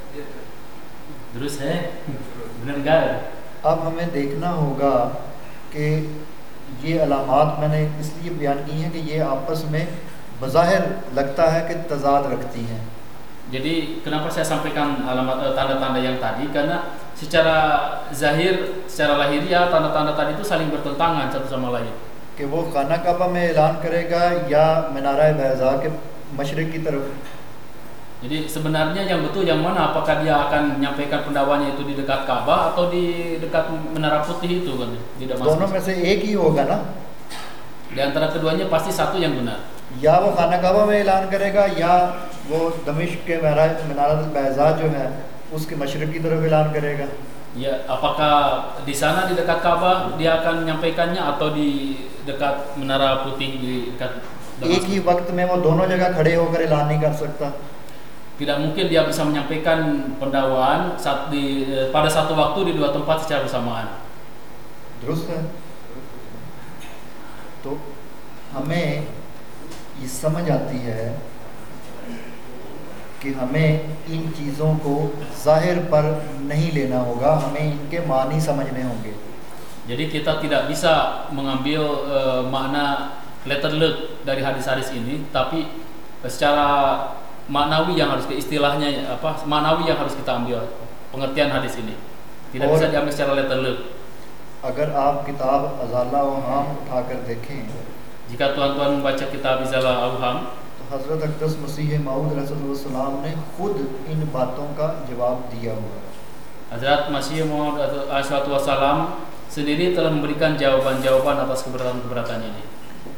Terus है, benar enggak? अब हमें देखना होगा कि ये अलामात मैंने इसलिए बयान की हैं कि ये आपस में बज़ाहिर लगता है कि तज़ाद रखती हैं। Jadi kenapa saya sampaikan alamat eh, tanda-tanda yang tadi? Karena secara zahir, secara lahiriah tanda-tanda tadi itu saling bertentangan satu sama lain. कि वो खाना काबा में ऐलान करेगा या मीनारा बैज़ा के मशरिक की तरफ। Jadi sebenarnya yang betul yang mana? Apakah dia akan menyampaikan pendakwaannya itu di dekat Ka'bah atau di dekat Menara Putih itu kan? Di Damaskus. दोनों में से एक ही होगा ना? Di antara keduanya pasti satu yang benar. या वो खाना काबा में ऐलान करेगा या वो दमिश्क के मीनारा बैज़ा जो है उसके मशरिक की तरफ ऐलान करेगा। Ya, apakah di sana di dekat Ka'bah dia akan menyampaikannya atau di dekat Menara Putih di dekat Damaskus? एक ही वक्त में वो दोनों जगह खड़े होकर ऐलान नहीं कर सकता। Tidak mungkin dia bisa menyampaikan pendakwaan saat di pada satu waktu di dua tempat secara bersamaan. दुरुस्त है? तो हमें ये समझ आती है कि हमें इन चीज़ों को ज़ाहिर पर नहीं लेना होगा, हमें इनके मानी समझने होंगे। Jadi kita tidak bisa mengambil uh, makna letterlek dari hadis-hadis ini, tapi uh, secara maknawi yang harus istilahnya apa? Maknawi yang harus kita ambil pengertian hadis ini. Tidak bisa diambil secara letterlek. अगर आप किताब अज़ाला व हाम उठाकर देखें, jika tuan-tuan membaca kitab Izalah Auham, तो हज़रत अक़दस मसीह मऊद अलैहिस्सलाम ने खुद इन बातों का जवाब दिया हुआ है। Hazrat Masih Maud alaihi wasallam sendiri telah memberikan jawaban-jawaban atas keberatan-keberatan ini.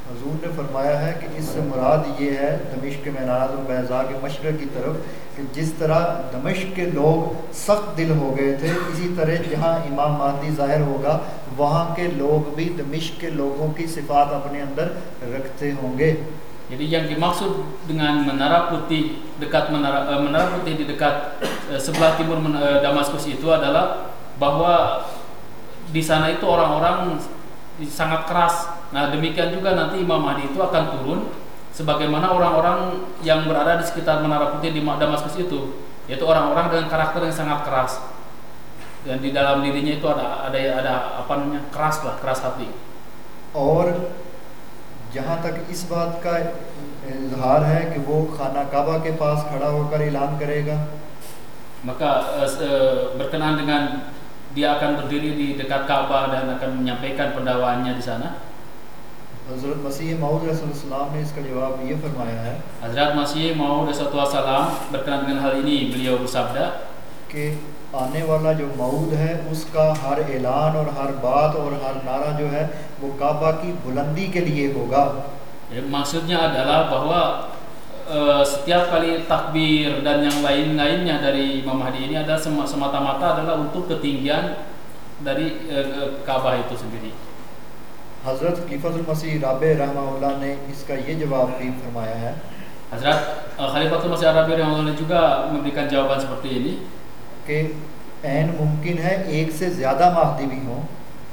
हुजूर ने फरमाया है कि इससे मुराद ये है दमिश्क में नाराज और बैज़ा के मशरक़ की तरफ कि जिस तरह दमिश्क के लोग सख्त दिल हो गए थे, इसी तरह जहाँ इमाम महदी ज़ाहिर होगा वहाँ के लोग भी दमिश्क के लोगों की सिफ़ात अपने अंदर रखते होंगे. Jadi yang dimaksud dengan menara putih dekat menara uh, menara putih di dekat uh, sebelah timur uh, Damaskus itu adalah bahwa di sana itu orang-orang sangat keras. Nah, demikian juga nanti Imam Mahdi itu akan turun sebagaimana orang-orang yang berada di sekitar menara putih di Damaskus itu, yaitu orang-orang dengan karakter yang sangat keras. Dan di dalam dirinya itu ada ada ada apa namanya? keras lah, keras hati. और जहाँ तक इस बात का इजहार है कि वो खाना काबा के पास खड़ा होकर ऐलान करेगा, maka uh, berkenaan dengan dia akan berdiri di dekat Ka'bah dan akan menyampaikan pendakwaannya di sana. हज़रत मसीह मऊद अलैहिस्सलाम ने इसका जवाब ये फरमाया है Hazrat Masih Maud Alaihissalam berkenaan dengan hal ini beliau bersabda कि आने वाला जो मऊद है उसका हर ऐलान और हर बात और हर नारा जो है वो काबा की बुलंदी के लिए होगा. Ya, maksudnya adalah bahwa uh, setiap kali takbir dan yang lain-lainnya dari Imam Mahdi ini adalah sem- semata-mata adalah untuk ketinggian dari uh, Ka'bah itu sendiri. हज़रत खलीफतुल मसीह राबे रहमहुल्लाह ने इसका ये जवाब भी फरमाया है Hazrat uh, Khalifatul Masih Arabi rahimahullah juga memberikan jawaban seperti ini कि ऐन मुमकिन है एक से ज़्यादा महदी भी हों,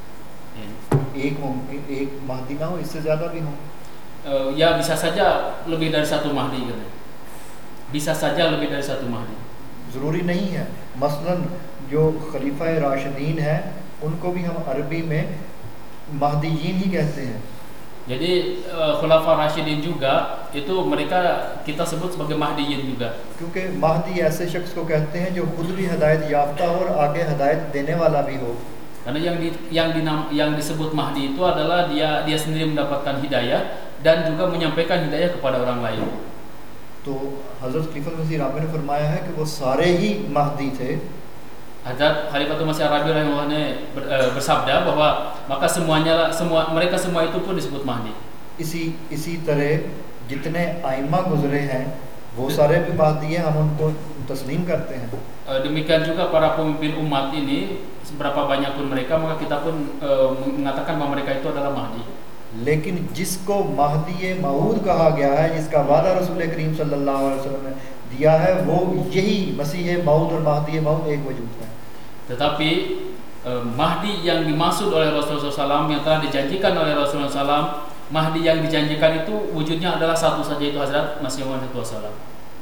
एक मुमकिन एक महदी ना हो, इससे ज़्यादा भी हों. uh, ya bisa saja lebih dari satu Mahdi katanya. Bisa saja lebih dari satu Mahdi. ज़रूरी नहीं है. मसलन जो खलीफा राशिदीन है उनको भी हम अरबी में महदीयीन ही कहते हैं. Jadi uh, Khulafa Rashidin juga itu mereka kita sebut sebagai Mahdiyin juga. क्योंकि महदी ऐसे शख्स को कहते हैं जो खुद भी हिदायत याफ्ता हो और आगे हिदायत देने वाला भी हो. Karena yang di, yang dinam, yang disebut Mahdi itu adalah dia dia sendiri mendapatkan hidayah dan juga menyampaikan hidayah kepada orang lain. तो हज़रत खलीफा मसीह राबे ने फरमाया है कि वो सारे ही महदी थे. Hazrat Khalifatul Masih Arabi rahimahullah ber, e, bersabda bahwa maka semuanya semua mereka semua itu pun disebut Mahdi. इसी इसी तरह जितने आइमा गुजरे हैं वो सारे भी महदी हैं, हम उनको तस्लीम करते हैं. E, demikian juga para pemimpin umat ini seberapa banyak pun mereka maka kita pun e, mengatakan bahwa mereka itu adalah Mahdi. लेकिन जिसको महदी मऊद कहा गया है, जिसका वादा रसूल करीम सल्लल्लाहु अलैहि वसल्लम ने दिया है, वो यही मसीह मऊद और महदी मऊद एक वजूद है. Tetapi eh, Mahdi yang dimaksud oleh Rasulullah shallallahu alaihi wasallam yang telah dijanjikan oleh Rasulullah shallallahu alaihi wasallam, Mahdi yang dijanjikan itu wujudnya adalah satu saja, itu Hazrat Masih Maud Alaihissalam.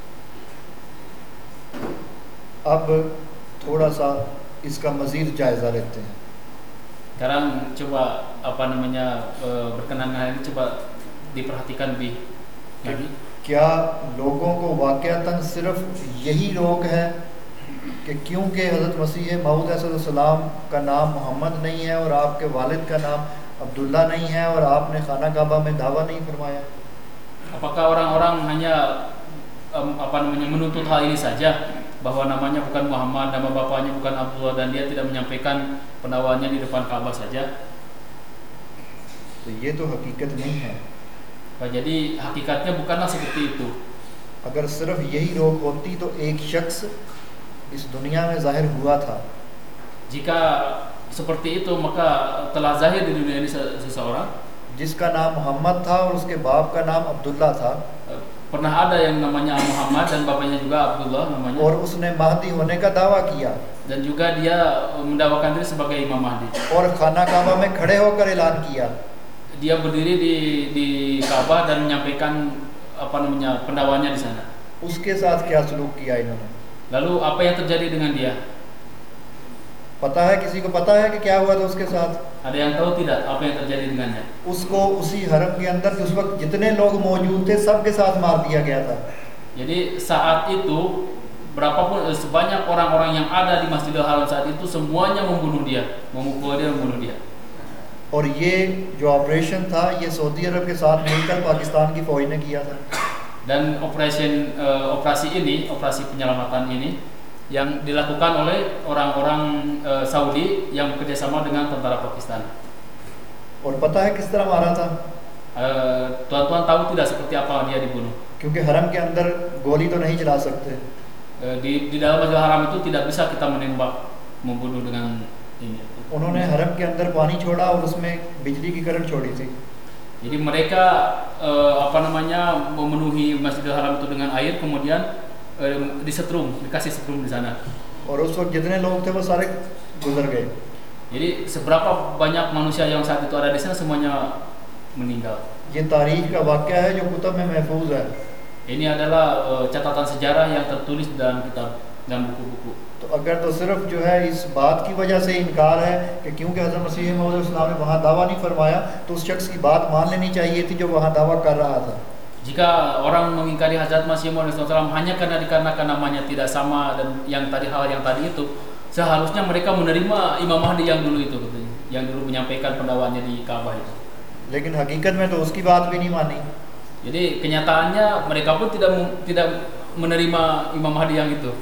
अब थोड़ा सा इसका मज़ीद जायज़ा लेते हैं. Sekarang coba apa namanya eh, berkenan dengan ini coba diperhatikan lebih lagi. क्या लोगों को वाक़अतन सिर्फ यही रोक है कि क्योंकि हज़रत मसीह मऊद अलैहिस्सलाम का नाम मोहम्मद नहीं है और आपके वालिद का नाम अब्दुल्ला नहीं है और आपने खाना काबा में दावा नहीं फरमाया? Apakah orang-orang hanya um, apa namanya menuntut hal ini saja, bahwa namanya bukan Muhammad, nama bapaknya bukan Abdullah dan dia tidak menyampaikan pendakwaannya di depan Ka'bah saja? तो ये तो हकीकत नहीं है. Nah, jadi hakikatnya bukanlah seperti itu. अगर सिर्फ यही रोक होती तो एक शख्स इस दुनिया में जाहिर हुआ था. Jika seperti itu maka telah zahir di dunia ini seseorang जिसका नाम मोहम्मद था और उसके बाप का नाम अब्दुल्ला था. Pernah ada yang namanya Muhammad dan bapaknya juga Abdullah namanya. और उसने महदी होने का दावा किया. Dan juga dia mendakwakan diri sebagai Imam Mahdi. और खाना काबा में खड़े होकर ऐलान किया. Dia berdiri di di Ka'bah dan menyampaikan apa namanya pendakwaannya di sana. उसके साथ क्या सलूक किया इन्होंने? Lalu apa yang terjadi dengan dia? पता है, किसी को पता है कि क्या हुआ था उसके साथ? Ada yang tahu tidak apa yang terjadi dengannya? उसको उसी हरम के अंदर उस वक्त जितने लोग मौजूद थे सबके साथ मार दिया गया था. Jadi saat itu berapapun sebanyak orang-orang yang ada di Masjidil Haram saat itu semuanya membunuh dia, memukul dia, membunuh dia. और ये जो ऑपरेशन था ये सऊदी अरब के साथ मिलकर पाकिस्तान की फौज ने किया था. Dan operation uh, operasi ini, operasi penyelamatan ini yang dilakukan oleh orang-orang uh, Saudi yang bekerjasama dengan tentara Pakistan. और पता है किस तरह मारा था? Uh, tuan-tuan tahu tidak seperti apa dia dibunuh? क्योंकि हरम के अंदर गोली तो नहीं चला सकते. Uh, di di dalam Masjidil Haram itu tidak bisa kita menembak, membunuh dengan ini. उन्होंने हरम के अंदर पानी छोड़ा और उसमें बिजली की करंट छोड़ी थी. Jadi mereka uh, apa namanya memenuhi Masjidil Haram itu dengan air, kemudian uh, disetrum, dikasih setrum di sana. और उस वक्त जितने लोग थे वो सारे गुजर गए. Jadi seberapa banyak manusia yang saat itu ada di sana semuanya meninggal. ये तारीख का वाक़या है जो कुतुब में महफूज है. Ini adalah uh, catatan sejarah yang tertulis dalam kitab dan buku-buku. तो अगर तो सिर्फ जो है इस बात की वजह से इनकार है कि क्योंकि हज़रत मसीह मौऊद इस्लाम ने वहाँ दावा नहीं फरमाया, तो उस शख्स की बात मान लेनी चाहिए थी जो वहाँ दावा कर रहा था. Jika orang mengingkari Hazrat Masih Maud Islam hanya karena dikarenakan namanya tidak sama dan yang tadi hal yang tadi itu, seharusnya mereka menerima Imam Mahdi yang dulu itu, katanya, yang dulu menyampaikan pendakwaannya di Ka'bah itu. लेकिन हकीकत में तो उसकी बात भी नहीं मानी. Jadi kenyataannya mereka pun tidak tidak menerima Imam Mahdi yang itu.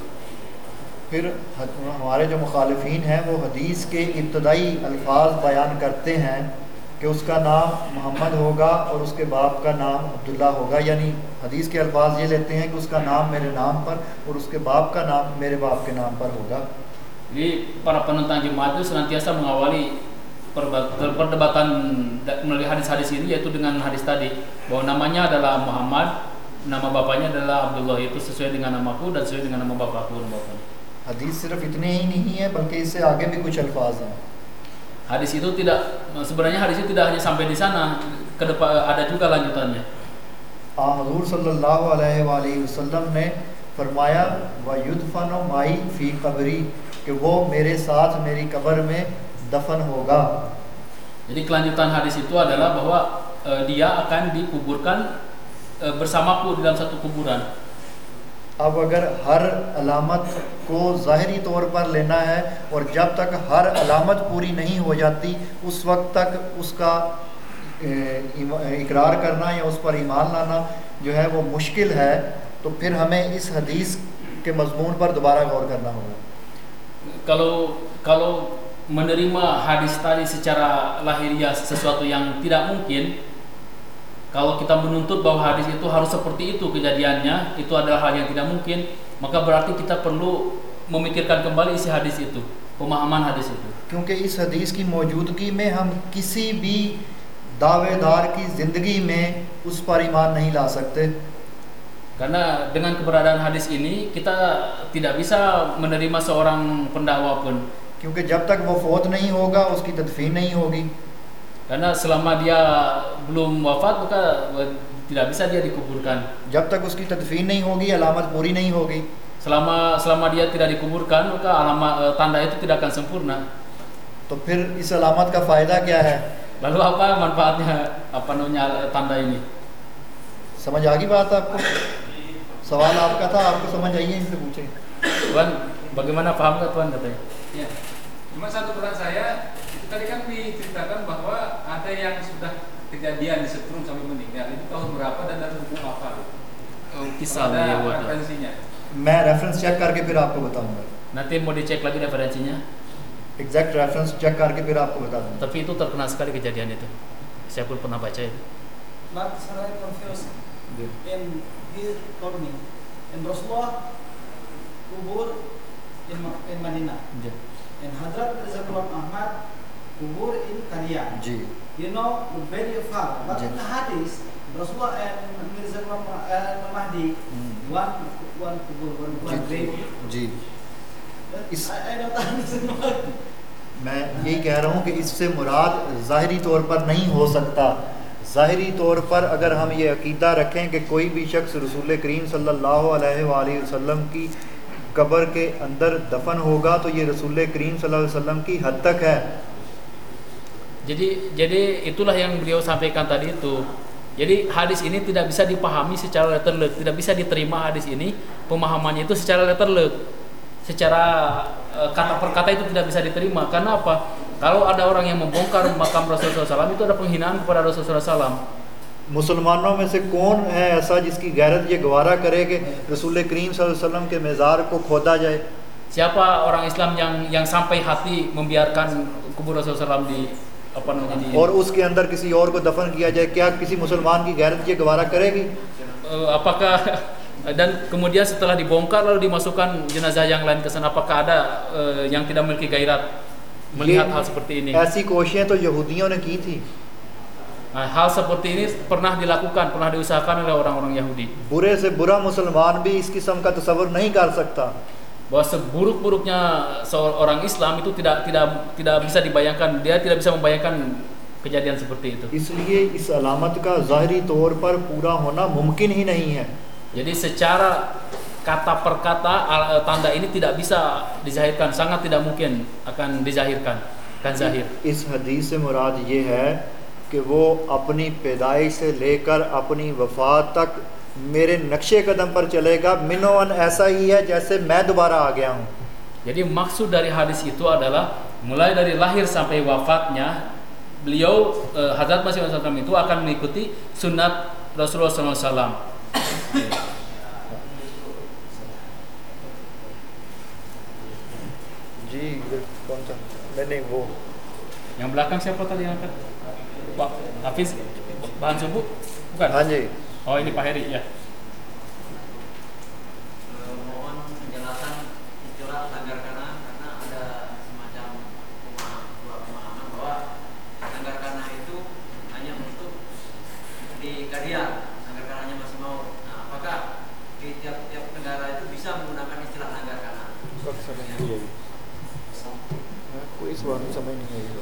फिर हमारे जो मुखालिफीन हैं वो हदीस के इब्तदाई अल्फाज बयान करते हैं कि उसका नाम मोहम्मद होगा और उसके बाप का नाम अब्दुल्ला होगा, यानी हदीस के अल्फाज ये लेते हैं कि उसका नाम मेरे नाम पर और उसके बाप का नाम मेरे बाप के नाम पर होगा. Jadi para penentang jemaat itu senantiasa mengawali perdebatan melalui hadis-hadis ini, yaitu dengan hadis tadi bahwa namanya adalah Muhammad, nama bapaknya adalah Abdullah, itu sesuai dengan namaku dan sesuai dengan nama bapakku dan bapaknya. हदीस सिर्फ इतने ही नहीं है बल्कि इससे आगे भी कुछ अल्फाज हैं. Hadis itu tidak, sebenarnya hadis itu tidak hanya sampai di sana, ke depan ada juga lanjutannya. हुज़ूर सल्लल्लाहु अलैहि वसल्लम ने फरमाया व युदफनु माई फी कब्री, कि वो मेरे साथ मेरी कब्र में दफन होगा. Jadi kelanjutan hadis itu adalah bahwa e, dia akan dikuburkan e, bersamaku di dalam satu kuburan. अब अगर हर अलामत को ज़ाहिरी तौर पर लेना है और जब तक हर अलामत पूरी नहीं हो जाती उस वक्त तक उसका इकरार करना या उस पर ईमान लाना जो है वो मुश्किल है, तो फिर हमें इस हदीस के मज़मून पर दोबारा गौर करना होगा. Kalau kalau menerima hadis tadi secara lahiriah sesuatu yang tidak mungkin, kalau kita menuntut bahwa hadis itu harus seperti itu kejadiannya, itu adalah hal yang tidak mungkin, maka berarti kita perlu memikirkan kembali isi hadis itu, pemahaman hadis itu. क्योंकि इस हदीस की मौजूदगी में हम किसी भी दावेदार की ज़िंदगी में उस पर ईमान नहीं ला सकते. Karena dengan keberadaan hadis ini kita tidak bisa menerima seorang pendakwa pun. क्योंकि जब तक वो फौत नहीं होगा उसकी तदफीन नहीं होगी. Karena selama dia belum wafat maka tidak bisa dia dikuburkan. जब तक उसकी तदफीन नहीं होगी अलामत पूरी नहीं होगी. Selama selama dia tidak dikuburkan maka alamat tanda itu tidak akan sempurna. तो फिर इस अलामत का फ़ायदा क्या है? Lalu apa manfaatnya apa namanya tanda ini? समझ आ गई बात आपको? सवाल आपका था, आपको समझ आई है, इनसे पूछें. Tuan, bagaimana paham nggak Tuan katanya? Ya, cuma satu pertanyaan saya, itu tadi kan diceritakan bahwa ada yang sudah kejadian disetrum sampai meninggal. Itu tahun berapa dan dari buku apa? Oh, kisah ada referensinya. मैं reference check करके फिर आपको बताऊंगा. Nanti mau dicek lagi referensinya. Exact reference check करके फिर आपको बता दूंगा. Tapi itu terkenal sekali kejadian itu. Saya pun pernah baca itu. But saya confused. And he told me, in Rasulullah kubur in, in Madinah. Yeah. And Hadrat Mirza Ghulam Ahmad kubur in Qadian. Ji. You know, very far. But ji. in the hadith, Rasulullah and Mirza Ghulam uh, Mahdi, Hmm. one one kubur, one one grave. जी. But इस- I, I don't understand. मैं यही कह रहा हूँ कि इससे मुराद ज़ाहिरी तौर पर नहीं हो सकता. ज़ाहिरी तौर पर अगर हम ये अकीदा रखें कि कोई भी शख्स रसूल करीम सल्लल्लाहु अलैहि वसल्लम की कब्र के अंदर दफन होगा तो ये रसूल करीम सल्लल्लाहु अलैहि वसल्लम की हद तक है. Jadi jadi itulah yang beliau sampaikan tadi itu. Jadi hadis ini tidak bisa dipahami secara letterlek, tidak bisa diterima hadis ini pemahamannya itu secara letterlek. Secara uh, kata per kata itu tidak bisa diterima. Karena apa? Kalau ada orang yang membongkar makam Rasulullah shallallahu alaihi wasallam itu ada penghinaan kepada Rasulullah shallallahu alaihi wasallam. मुसलमानों में से कौन है ऐसा जिसकी गैरत ये गवारा करे कि रसूल करीम सल्लल्लाहु अलैहि वसल्लम के मज़ार को खोदा जाए? Siapa orang Islam yang yang sampai hati membiarkan kubur Rasulullah shallallahu alaihi wasallam di apa namanya di और उसके अंदर किसी और को दफन किया जाए, क्या किसी मुसलमान की गैरत ये गवारा करेगी? uh, apakah dan kemudian setelah dibongkar lalu dimasukkan jenazah yang lain ke sana, apakah ada uh, yang tidak memiliki gairat melihat hal seperti ini? ऐसी कोशिशें तो यहूदियों ने की थी. Nah, hal seperti ini pernah dilakukan, pernah diusahakan oleh orang-orang Yahudi. बुरे से बुरा मुसलमान भी इस किस्म का तस्वर नहीं कर सकता. Bahwa seburuk-buruknya seorang Islam itu tidak tidak tidak bisa dibayangkan, dia tidak bisa membayangkan kejadian seperti itu. इसलिए इस अलामत का ज़ाहिरी तौर पर पूरा होना मुमकिन ही नहीं है. Jadi secara kata per kata tanda ini tidak bisa dizahirkan, sangat tidak mungkin akan dizahirkan, akan zahir. इस हदीस से मुराद ये है कि वो अपनी पैदाइश से लेकर अपनी वफात तक मेरे नक्शे कदम पर चलेगा, मिनोअन ऐसा ही है जैसे मैं दोबारा आ गया हूँ. Jadi maksud dari hadis itu adalah mulai dari lahir sampai wafatnya beliau eh, Hazrat Masih Maud Sallam itu akan mengikuti sunat Rasulullah Sallallahu Alaihi Wasallam. जी कौन सा? नहीं नहीं वो Yang belakang siapa tadi yang angkat? Pak Hafiz Bahan Subuh? Bukan? हाँ जी. Oh ini Pak Heri ya. Mohon penjelasan istilah langgar kana, karena ada semacam pemahaman bahwa langgar kana itu hanya untuk di Kadia, langgar kananya Masih Maud. Nah, apakah di tiap-tiap negara itu bisa menggunakan istilah langgar kana? कोई सवाल समझ नहीं आएगा.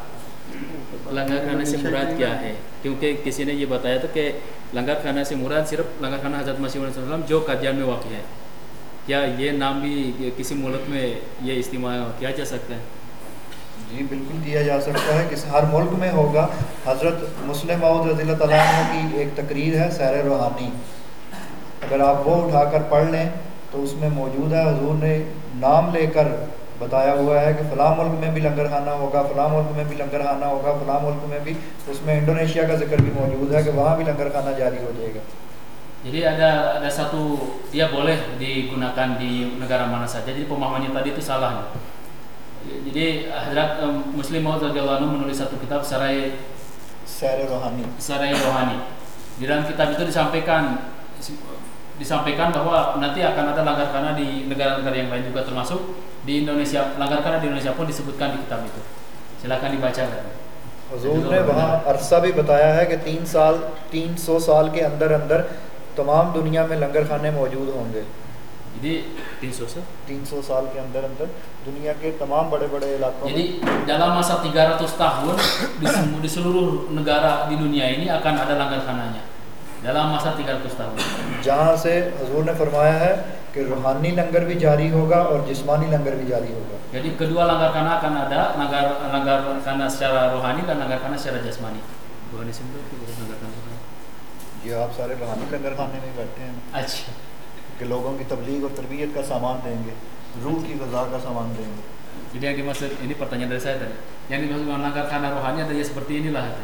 लंगर खाना से मुराद क्या है? क्योंकि किसी ने ये बताया था कि लंगर खाना से मुराद सिर्फ लंगर खाना हज़रत मसीह मौद सल्लल्लाहु अलैहि वसल्लम जो कादियान में वाक़ है. क्या ये नाम भी किसी मुल्क में ये इस्तेमाल किया जा सकता है? जी बिल्कुल किया जा सकता है. किस हर मुल्क में होगा. हज़रत मुस्लिम मौद रज़ियल्लाहु तआला अन्हु की एक तकरीर है सैर रूहानी, अगर आप वो उठाकर पढ़ लें तो उसमें मौजूद है. हुजूर ने नाम लेकर बताया हुआ है कि फ़लाँ मुल्क में भी लंगर खाना होगा, फ़लाँ मुल्क में भी लंगर खाना होगा, फ़लाँ मुल्क में भी. उसमें इंडोनेशिया का जिक्र भी मौजूद है कि वहाँ भी लंगर खाना जारी हो जाएगा. Jadi ada ada satu dia boleh digunakan di negara mana saja. Jadi pemahamannya tadi itu salah. Jadi Hazrat um, Muslim Maud radhiyallahu anhu menulis satu kitab Sarai Sarai Rohani. Sarai Rohani. Di dalam kitab itu disampaikan disampaikan bahwa nanti akan ada langgar kana di negara-negara yang lain juga, termasuk di Indonesia. Langgar kana di Indonesia pun disebutkan di kitab itu. Silakan dibaca. हुजूर ने वहाँ अरसा भी बताया है कि तीन साल तीन सौ साल के अंदर अंदर तमाम दुनिया में लंगर खाने मौजूद होंगे. Jadi तीन सौ तीन सौ साल के अंदर अंदर दुनिया के तमाम बड़े बड़े इलाकों Jadi dalam masa tiga ratus tahun di, di seluruh negara di dunia ini akan ada langgar khananya. Dalam masa tiga ratus tahun. जहाँ से हुजूर ने फरमाया है कि रूहानी लंगर भी जारी होगा और जिस्मानी लंगर भी जारी होगा. Jadi kedua langgar kana akan ada, langgar langgar kana secara rohani dan langgar kana secara jasmani. Rohani से langgar kana. ये आप सारे रूहानी लंगर खाने में बैठे हैं. अच्छा. कि लोगों की तबलीग और तरबियत का सामान देंगे, रूह की ग़ज़ा का सामान देंगे. Jadi yang dimaksud ini pertanyaan dari saya tadi. Yang dimaksud dengan langgar kana rohani adalah seperti inilah itu.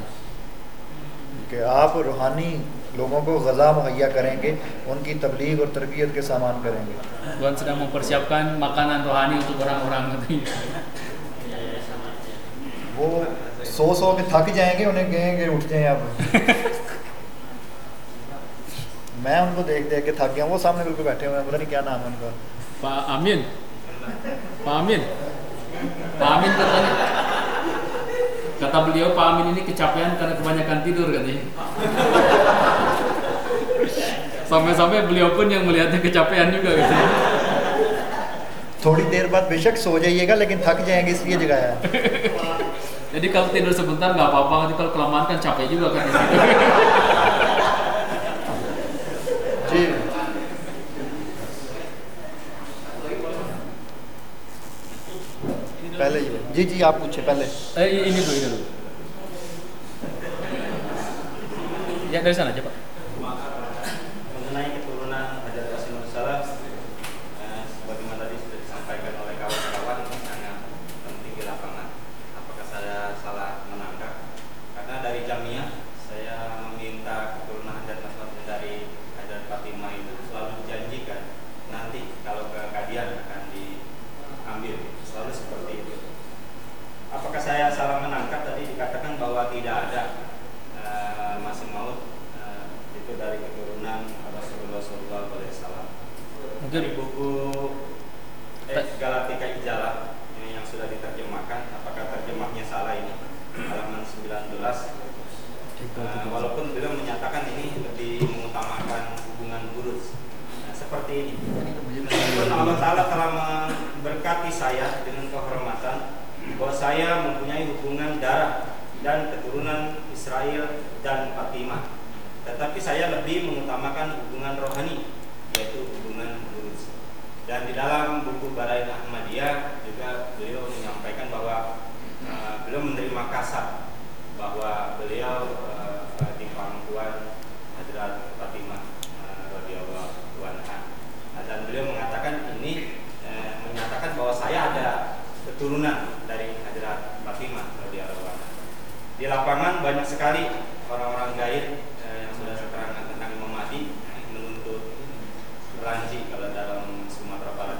कि आप रूहानी लोगों को ग़ज़ा मुहैया करेंगे, उनकी तबलीग और तरबियत के सामान करेंगे. Tuhan sedang mempersiapkan makanan rohani untuk orang-orang itu. वो सो सो के थक जाएंगे, उन्हें कहेंगे उठ जाएं आप. मैं उनको देख देख के थक गया. वो सामने बिल्कुल बैठे हुए हैं, पता नहीं क्या नाम है उनका. Pak Amin. Pak Amin. Pak Amin katanya. Kata beliau Pak Amin ini kecapean karena kebanyakan tidur katanya. Sampai-sampai beliau pun yang melihatnya kecapean juga katanya. थोड़ी देर बाद बेशक सो जाइएगा लेकिन थक जाएंगे इसलिए जगाया. Jadi kalau tidur sebentar nggak apa-apa, nanti kalau kelamaan kan capek juga katanya. जी पहले ये जी जी आप पूछे पहले. Eh ini dulu, ini dulu. Ya dari sana aja Pak. Mengenai keturunan Hazrat Masih Maud Sallam, eh, sebagaimana tadi sudah disampaikan oleh kawan-kawan, sangat penting di lapangan. Apakah saya salah menangkap? Karena dari Jamiah saya meminta keturunan Hazrat Masih Maud dari Hazrat Fatimah itu selalu dijanjikan nanti kalau ke Kadian akan diambil, selalu seperti itu. Apakah saya salah menangkap tadi dikatakan bahwa tidak ada uh, Masih Maud uh, itu dari keturunan Rasulullah shallallahu alaihi wasallam. Mungkin di buku eh, Galatika Ijalah ini yang sudah diterjemahkan, apakah terjemahnya salah ini? Halaman sembilan belas. Uh, walaupun beliau menyatakan ini lebih mengutamakan hubungan buruz. Nah, seperti ini. Meskipun Allah Ta'ala telah memberkati saya dengan kehormatan bahwa saya mempunyai hubungan darah dan keturunan Israel dan Fatimah, tetapi saya lebih mengutamakan hubungan rohani, yaitu hubungan buruz. Dan di dalam buku Barain Ahmadiyah juga beliau menyampaikan bahwa uh, beliau menerima kasar bahwa beliau uh, di pangkuan Hadrat Fatimah uh, radhiyallahu anha. Nah, dan beliau mengatakan ini uh, menyatakan bahwa saya ada keturunan dari Hadrat Fatimah radhiyallahu anha. Di lapangan banyak sekali orang-orang gaib uh, yang sudah keterangan tentang Imam Mahdi menuntut Ranji kalau dalam Sumatera Barat.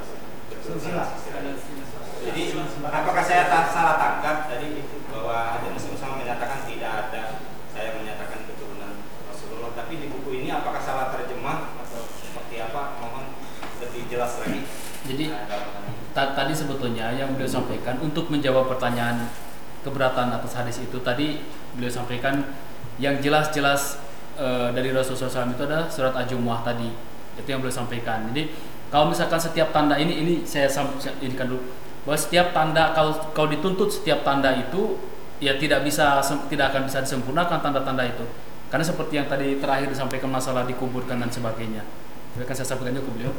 Jadi apakah saya tak salah tangkap tadi itu bahwa Hadrat Masih Maud menyatakan tidak ada, saya menyatakan keturunan Rasulullah, tapi di buku ini apakah salah terjemah atau seperti apa? Mohon lebih jelas lagi. Jadi tadi sebetulnya yang beliau sampaikan untuk menjawab pertanyaan keberatan atas hadis itu, tadi beliau sampaikan yang jelas-jelas e, dari Rasulullah shallallahu alaihi wasallam itu adalah surat Al-Jumu'ah tadi, itu yang beliau sampaikan. Jadi kalau misalkan setiap tanda ini, ini saya indikan dulu bahwa setiap tanda, kalau kau dituntut setiap tanda itu ya tidak bisa, tidak akan bisa disempurnakan tanda-tanda itu, karena seperti yang tadi terakhir disampaikan masalah dikuburkan dan sebagainya. Jadi kan saya sampaikan juga ke beliau.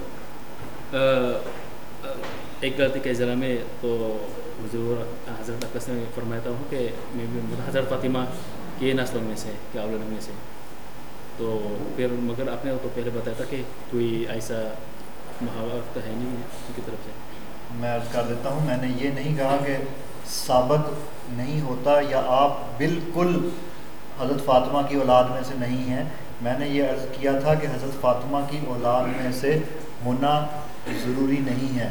एक गलती के ज़रा में तो हुजूर हज़रत अक़स ने फरमाया था कि हज़रत फ़ातिमा के नस्लों में से, के औलाद में से, तो फिर मगर आपने तो पहले बताया था कि कोई ऐसा महावत है नहीं उनकी तरफ से। मैं अर्ज़ कर देता हूँ, मैंने ये नहीं कहा कि साबित नहीं होता या आप बिल्कुल हज़रत फ़ातिमा की औलाद में से नहीं हैं। मैंने ये अर्ज़ किया था कि हज़रत फ़ातिमा की औलाद में से होना ज़रूरी नहीं है।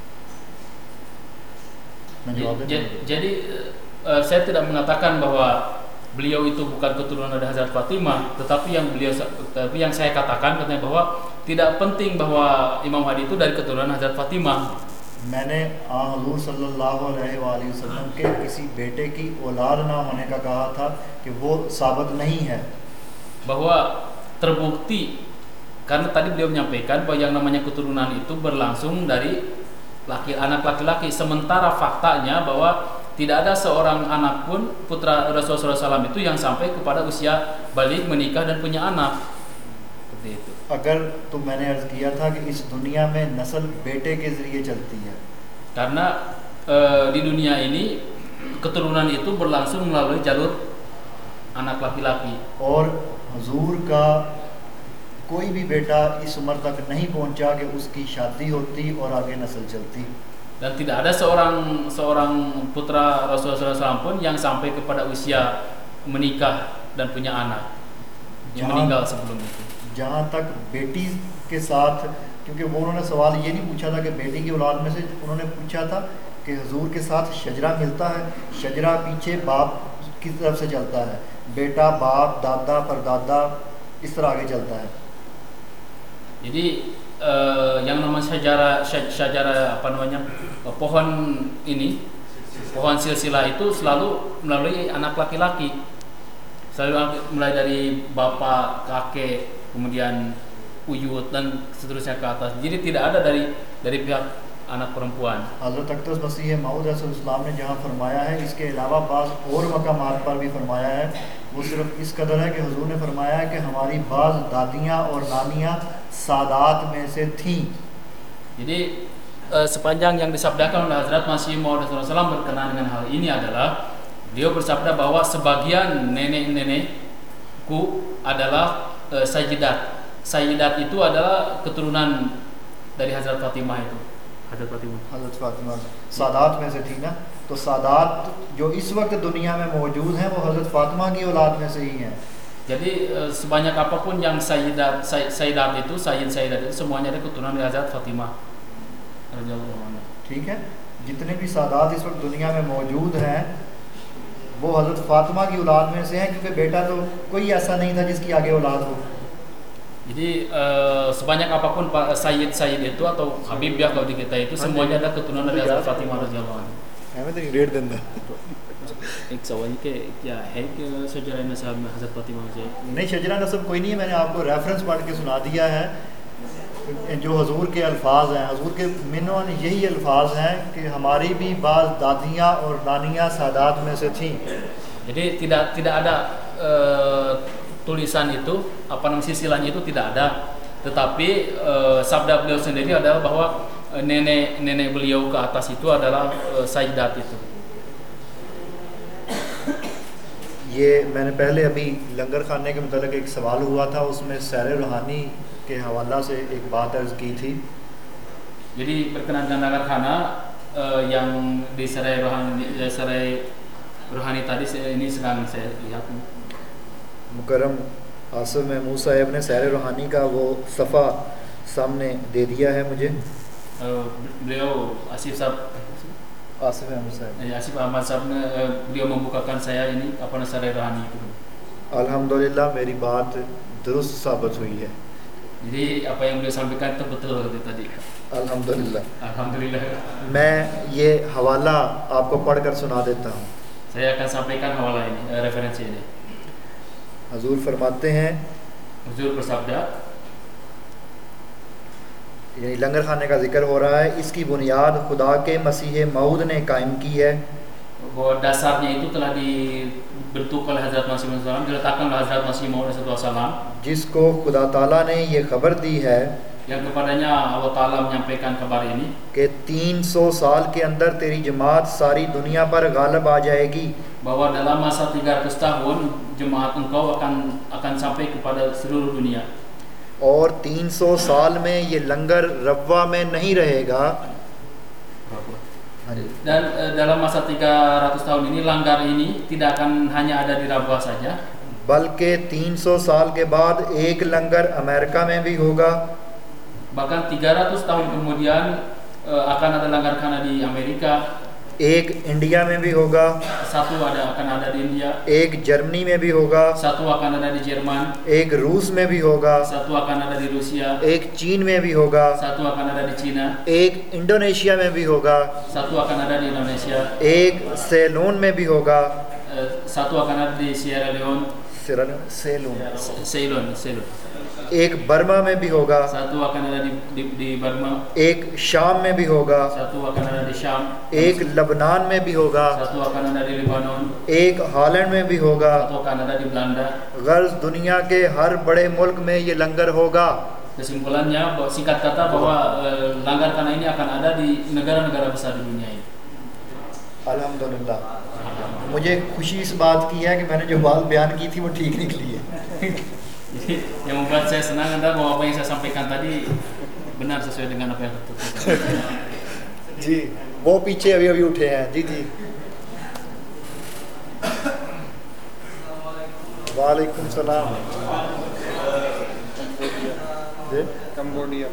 Jadi, jadi uh, saya tidak mengatakan bahwa beliau itu bukan keturunan dari Hazrat Fatimah, tetapi yang beliau, tapi yang saya katakan katanya bahwa tidak penting bahwa Imam Mahdi itu dari keturunan Hazrat Fatimah. मैंने हुज़ूर सल्लल्लाहु अलैहि वसल्लम के किसी बेटे की औलाद ना होने का कहा था कि वो साबित नहीं है, bahwa terbukti, karena tadi beliau menyampaikan bahwa yang namanya keturunan itu berlangsung dari laki anak laki-laki, sementara faktanya bahwa tidak ada seorang anak pun putra Rasulullah shallallahu alaihi wasallam itu yang sampai kepada usia balik, menikah dan punya anak. Seperti itu. अगर तो मैंने अर्ज किया था कि इस दुनिया में नस्ल बेटे के जरिए चलती है, karena e, di dunia ini keturunan itu berlangsung melalui jalur anak laki-laki. और हुजूर का कोई भी बेटा इस उम्र तक नहीं पहुंचा कि उसकी शादी होती और आगे नस्ल चलती, dan tidak ada seorang seorang putra Rasulullah shallallahu alaihi wasallam pun yang sampai kepada usia menikah dan punya anak, yang meninggal sebelum itu. जहाँ तक बेटी के साथ, क्योंकि वो उन्होंने सवाल ये नहीं पूछा था कि बेटी की औलाद में से, उन्होंने पूछा था कि हुजूर के साथ शजरा मिलता है, शजरा पीछे बाप की तरफ से चलता है, बेटा बाप दादा परदादा इस तरह आगे चलता है। Jadi uh, yang namanya syajara syajara apa namanya pohon ini, pohon silsilah itu selalu melalui anak laki-laki, selalu mulai dari bapak, kakek, kemudian uyut dan seterusnya ke atas. Jadi tidak ada dari dari pihak anak perempuan. हज़रत अक़दस मसीह मऊद अलैहिस्सलाम ने जहाँ फरमाया है, इसके अलावा बाज़ और मकामात पर भी फरमाया है, वो सिर्फ इस कदर है कि हुजूर ने फरमाया है कि हमारी बाज़ दादियाँ और नानियाँ सादात में से थीं। Jadi eh, sepanjang yang disabdakan oleh Hazrat Masih Maud shallallahu alaihi wasallam berkenaan dengan hal ini adalah beliau bersabda bahwa sebagian nenek-nenekku adalah eh, sayyidat. Sayyidat itu adalah keturunan dari Hazrat Fatimah itu. Hazrat Fatimah. हज़रत फातिमा सादात में से थी ना, तो सादात जो इस वक्त दुनिया में मौजूद हैं वो हज़रत फातिमा की औलाद में से ही हैं। Jadi sebanyak apapun yang sayyidat sayyidat itu, sayyid sayyidat itu semuanya ada keturunan dari Hazrat Fatimah. ठीक है, जितने भी सादात इस वक्त दुनिया में मौजूद हैं वो हज़रत फ़ातिमा की औलाद में से हैं, क्योंकि बेटा तो कोई ऐसा नहीं था जिसकी आगे औलाद हो। Jadi uh, sebanyak apapun Pak Sayyid-Sayyid itu atau Habib ya kalau di kita itu semuanya ada keturunan dari Hazrat Fatimah radhiyallahu anha. हमें तो रेट देंगे। एक सवाल के क्या है कि शजरा नसब में हज़रत फातिमा से नहीं, शजरा नसब कोई नहीं है, मैंने आपको रेफरेंस पढ़ के सुना दिया है। जो हजूर के अल्फाज हैं, हजूर के मिनों यही अल्फाज हैं कि हमारी भी बाज़ दादियाँ और नानियाँ सादात में से थीं। Jadi tidak tidak ada uh, tulisan itu, apa namanya silsilahnya itu tidak ada. Tetapi uh, sabda beliau sendiri adalah bahwa uh, nenek nenek beliau ke atas itu adalah uh, sayyidat itu. ये मैंने पहले अभी लंगर खाने के मतलब एक सवाल हुआ था, उसमें सैर रूहानी के हवाला से एक बात अर्ज़ की थी। Jadi berkenaan dengan lंगर खाना uh, yang di Sarai Rohani, Sarai Rohani tadi ini sedang saya lihat. मुकरम आसिफ महमूद साहब ने सैर रूहानी का वो सफ़ा सामने दे दिया है मुझे। beliau Asif साहब आसिफ अहमद साहब Ya, Asif Ahmad Sahab uh, beliau membukakan saya ini apa Sarai Rohani itu. अल्हम्दुलिल्लाह मेरी बात दुरुस्त साबित हुई है। Jadi apa yang beliau sampaikan itu betul itu tadi. अल्हम्दुलिल्लाह। Alhamdulillah. मैं ये हवाला आपको पढ़कर सुना देता हूँ। Saya akan sampaikan hawala ini, uh, referensi ini. हजूर फरमाते हैं, Huzur bersabda, यानी लंगर खाने का जिक्र हो रहा है, इसकी बुनियाद खुदा के मसीह मऊद ने कायम की है। bahwa dasarnya itu telah dibentuk oleh Hazrat Masih Maud Salam, diletakkan oleh Hazrat Masih Maud Salam, जिसको खुदा ताला ने ये खबर दी है yang kepadanya Allah Taala menyampaikan kabar ini कि तीन सौ साल के अंदर तेरी जमात सारी दुनिया पर गालिब आ जाएगी, bahwa dalam masa tiga ratus tahun jemaat engkau akan akan sampai kepada seluruh dunia. और तीन सौ साल में ये लंगर रब्वा में नहीं रहेगा। Dan e, dalam masa tiga ratus tahun ini langgar ini tidak akan hanya ada di Rabwah saja, बल्कि तीन सौ साल के बाद एक लंगर अमेरिका में भी होगा, bahkan tiga ratus tahun kemudian e, akan ada langgar khana di Amerika, एक इंडिया में भी होगा, satu ada akan ada di India, एक जर्मनी में भी होगा, satu akan ada di Jerman, एक रूस में भी होगा, satu akan ada di Rusia, एक चीन में भी होगा, satu akan ada di Cina, एक इंडोनेशिया में भी होगा, satu akan ada di Indonesia, एक सेलोन में भी होगा, e, satu akan ada di Sierra Leone, Ceylon Ceylon, Ceylon, एक बर्मा में भी होगा, satu akan ada di, di, di Burma, एक शाम में भी होगा, satu akan ada di Syam, एक लबनान में भी होगा, satu akan ada di Lebanon, एक हॉलैंड में भी होगा। satu akan ada di Belanda. गर्ज दुनिया के हर बड़े मुल्क में ये लंगर होगा। Kesimpulannya, singkat kata bahwa e, langgar khana ini akan ada di negara-negara besar di dunia ini. अल्हम्दुलिल्लाह। मुझे खुशी इस बात की है कि मैंने जो बात बयान की थी वो ठीक निकली है। Jadi yang membuat saya senang adalah bahwa apa yang saya sampaikan tadi benar sesuai dengan apa yang tertulis. जी वो पीछे अभी अभी उठे हैं। जी जी वालेकुम सलाम। कंबोडिया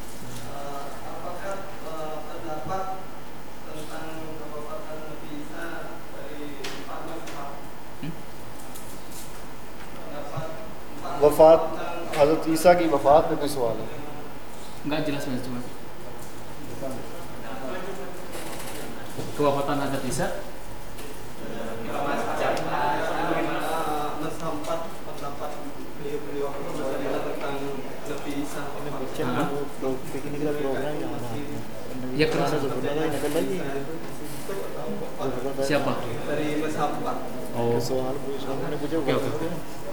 वफात हज़रत ईसा की वफात पे कोई सवाल है? Enggak jelas mas, cuma kewafatan Hazrat Isa. Ya kerasa siapa? Dari Mesampat. Oh. सवाल पूछा Oke, oke.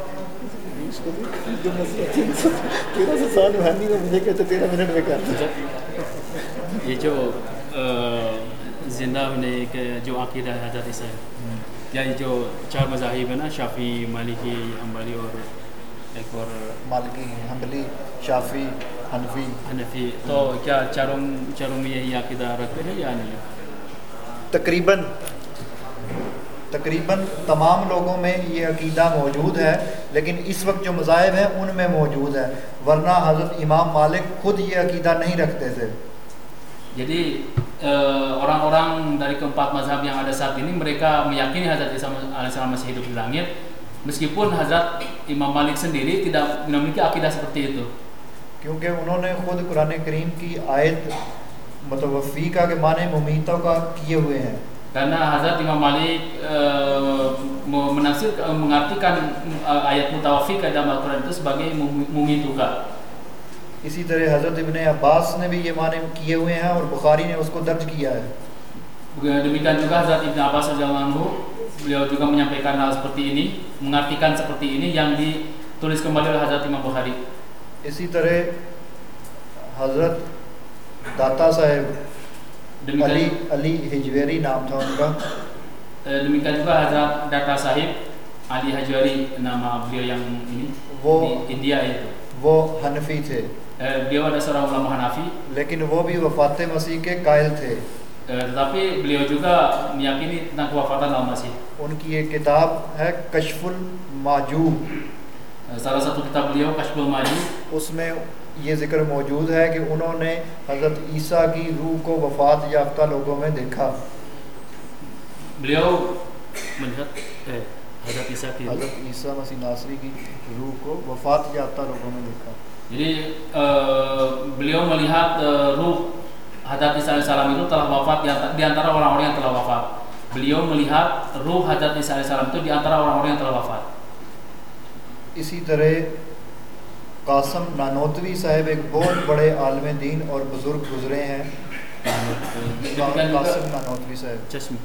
तेरह सौ साल बहनी को मुझे कहते तेरह मिनट में कर ये जो जिंदा होने के जो अकीदा है हज़रत ईसा या ये जो चार मज़ाहिब है ना, शाफी, मालिकी, हम्बली और एक और मालिकी, हम्बली, शाफी, हनफी हनफी, तो क्या चारों चारों में यही अकीदा रखते हैं या नहीं? तकरीबन तकरीबन तमाम लोगों में ये अकीदा मौजूद है, लेकिन इस वक्त जो मज़ाहिब हैं उनमें मौजूद है, वरना हज़रत इमाम मालिक खुद ये अकीदा नहीं रखते थे। Jadi eh, orang-orang dari keempat mazhab yang ada saat ini mereka meyakini Hazrat Isa alaihissalam masih hidup di langit, meskipun Hazrat Imam Malik sendiri tidak memiliki akidah seperti itu. क्योंकि उन्होंने खुद कुरान करीम की आयत मुतवफ़्फ़ीका के माने मुमीता का किए हुए हैं. Karena Hazrat Imam Malik uh, menafsir uh, mengartikan uh, ayat mutawaffika dalam Al-Quran itu sebagai mumituka. इसी तरह हज़रत इब्न अब्बास ने भी ये माने किए हुए हैं और बुखारी ने उसको दर्ज किया है. Demikian juga Hazrat Ibn Abbas radhiyallahu anhu, beliau juga menyampaikan hal seperti ini, mengartikan seperti ini yang ditulis kembali oleh Hazrat Imam Bukhari. इसी तरह हज़रत दाता साहब अली अली हिजवेरी नाम था उनका. Demikian juga Hazrat Datta Sahib Ali Hajwari nama beliau yang ini वो di India itu. वो हनफी थे. Beliau ada seorang ulama Hanafi. लेकिन वो भी वफ़ात मसीह के कायल थे. Tetapi beliau juga meyakini tentang kewafatan Al-Masih. उनकी एक किताब है कश्फुल माजूब. Salah satu kitab beliau Kashful Majub, उसमें ये जिक्र मौजूद है कि उन्होंने हज़रत ईसा की रूह को वफ़ात याफ्ता लोगों में देखा. Beliau melihat eh Hazrat Isa की हज़रत ईसा मसीह नासरी की रूह को वफ़ात याफ्ता लोगों में देखा. Jadi uh, beliau melihat uh, ruh Hazrat Isa alaihissalam itu telah wafat di antara orang-orang yang telah wafat. Beliau melihat ruh Hazrat Isa alaihissalam itu di antara orang-orang yang telah wafat. इसी तरह कासम नानोतवी साहब एक बहुत बड़े आलम दीन और बुजुर्ग गुजरे हैं. कासिम नानोतवी साहब Qasim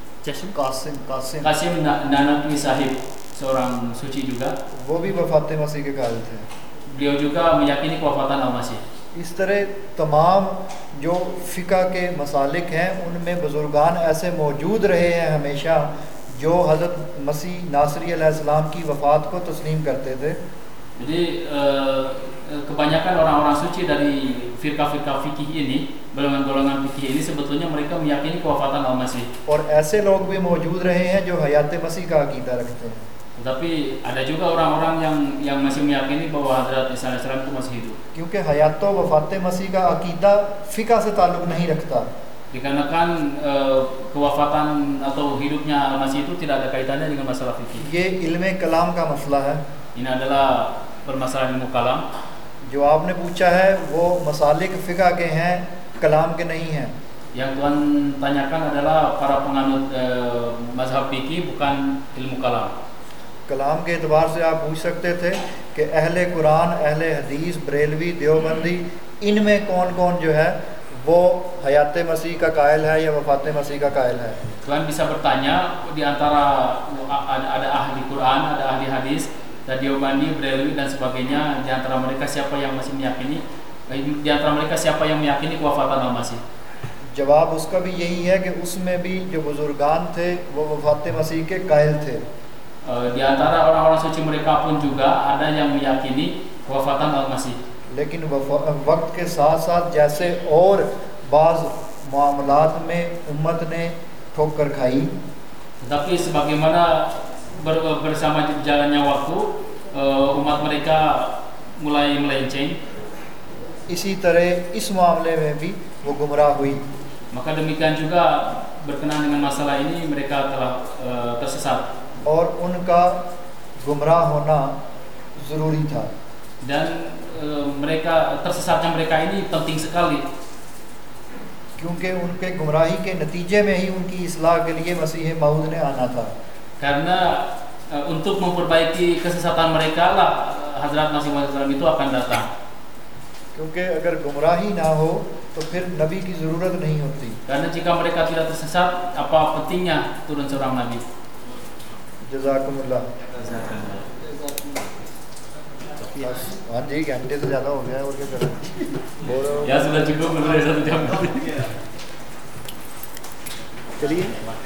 Qasim Qasim Qasim Nanotwi Sahib, seorang suci juga. वो भी वफ़ात मसीह के कायल थे. Beliau juga meyakini kewafatan Al-Masih. इस तरह तमाम जो फ़िक़ा के मसालिक हैं उनमें बुजुर्गान ऐसे मौजूद रहे हैं हमेशा जो हज़रत मसीह नासरी अलैहिस्सलाम की वफ़ात को तस्लीम करते थे. Jadi eh, kebanyakan orang-orang suci dari firqah-firqah fikih ini, golongan-golongan fikih ini sebetulnya mereka meyakini kewafatan Al-Masih. और ऐसे लोग भी मौजूद रहे हैं जो हयात मसीह का अकीदा रखते हैं. Tetapi ada juga orang-orang yang yang masih meyakini bahwa Hazrat Isa alaihissalam itu masih hidup. क्योंकि हयात व वफ़ात मसीह का अकीदा फ़िक़ा से ताल्लुक़ नहीं रखता. Dikarenakan uh, kewafatan atau hidupnya Al-Masih itu tidak ada kaitannya dengan masalah fikih. ये इल्म कलाम का मसला है. Ini adalah permasalahan ilmu kalam. जो आपने पूछा है वो मसालिक फ़िक़ा के हैं, कलाम के नहीं हैं. Yang Tuhan tanyakan adalah para penganut uh, mazhab fikih, bukan ilmu kalam. कलाम के एतबार से आप पूछ सकते थे कि अहले कुरान, अहले हदीस, बरेलवी, देवबंदी, इनमें कौन कौन जो है वो हयात मसीह का कायल है या वफ़ात मसीह का कायल है. Tuhan bisa bertanya di antara ada, ada ahli Quran, ada ahli hadis, ada Deobandi, Bरेलवी dan sebagainya, di antara mereka siapa yang masih meyakini, di antara mereka siapa yang meyakini kewafatan Al-Masih. जवाब उसका भी यही है कि उसमें भी जो बुजुर्गान थे वो वफ़ात मसीह के कायल थे. Di antara orang-orang suci mereka pun juga ada yang meyakini kewafatan Al-Masih. लेकिन वक्त के साथ साथ जैसे और बाज़ मामलात में उम्मत ने ठोकर खाई, tetapi sebagaimana ber, bersama jalannya waktu umat mereka mulai melenceng, इसी तरह इस मामले में भी वो गुमराह हुई. maka demikian juga berkenaan dengan masalah ini mereka telah uh, tersesat. और उनका गुमराह होना ज़रूरी था. Dan uh, mereka tersesatnya mereka ini penting sekali. क्योंकि उनके गुमराही के नतीजे में ही उनकी इस्लाह के लिए मसीह मऊद ने आना था. Karena uh, untuk memperbaiki kesesatan mereka lah Hazrat Masih Maud itu akan datang. क्योंकि अगर गुमराही ना हो तो फिर नबी की ज़रूरत नहीं होती. Karena jika mereka tidak tersesat, apa pentingnya turun seorang nabi? जज़ाकुमुल्लाह. हाँ जी, घंटे से ज़्यादा हो गया है और क्या करें. Ya sudah cukup, lebih dari satu jam. चलिए.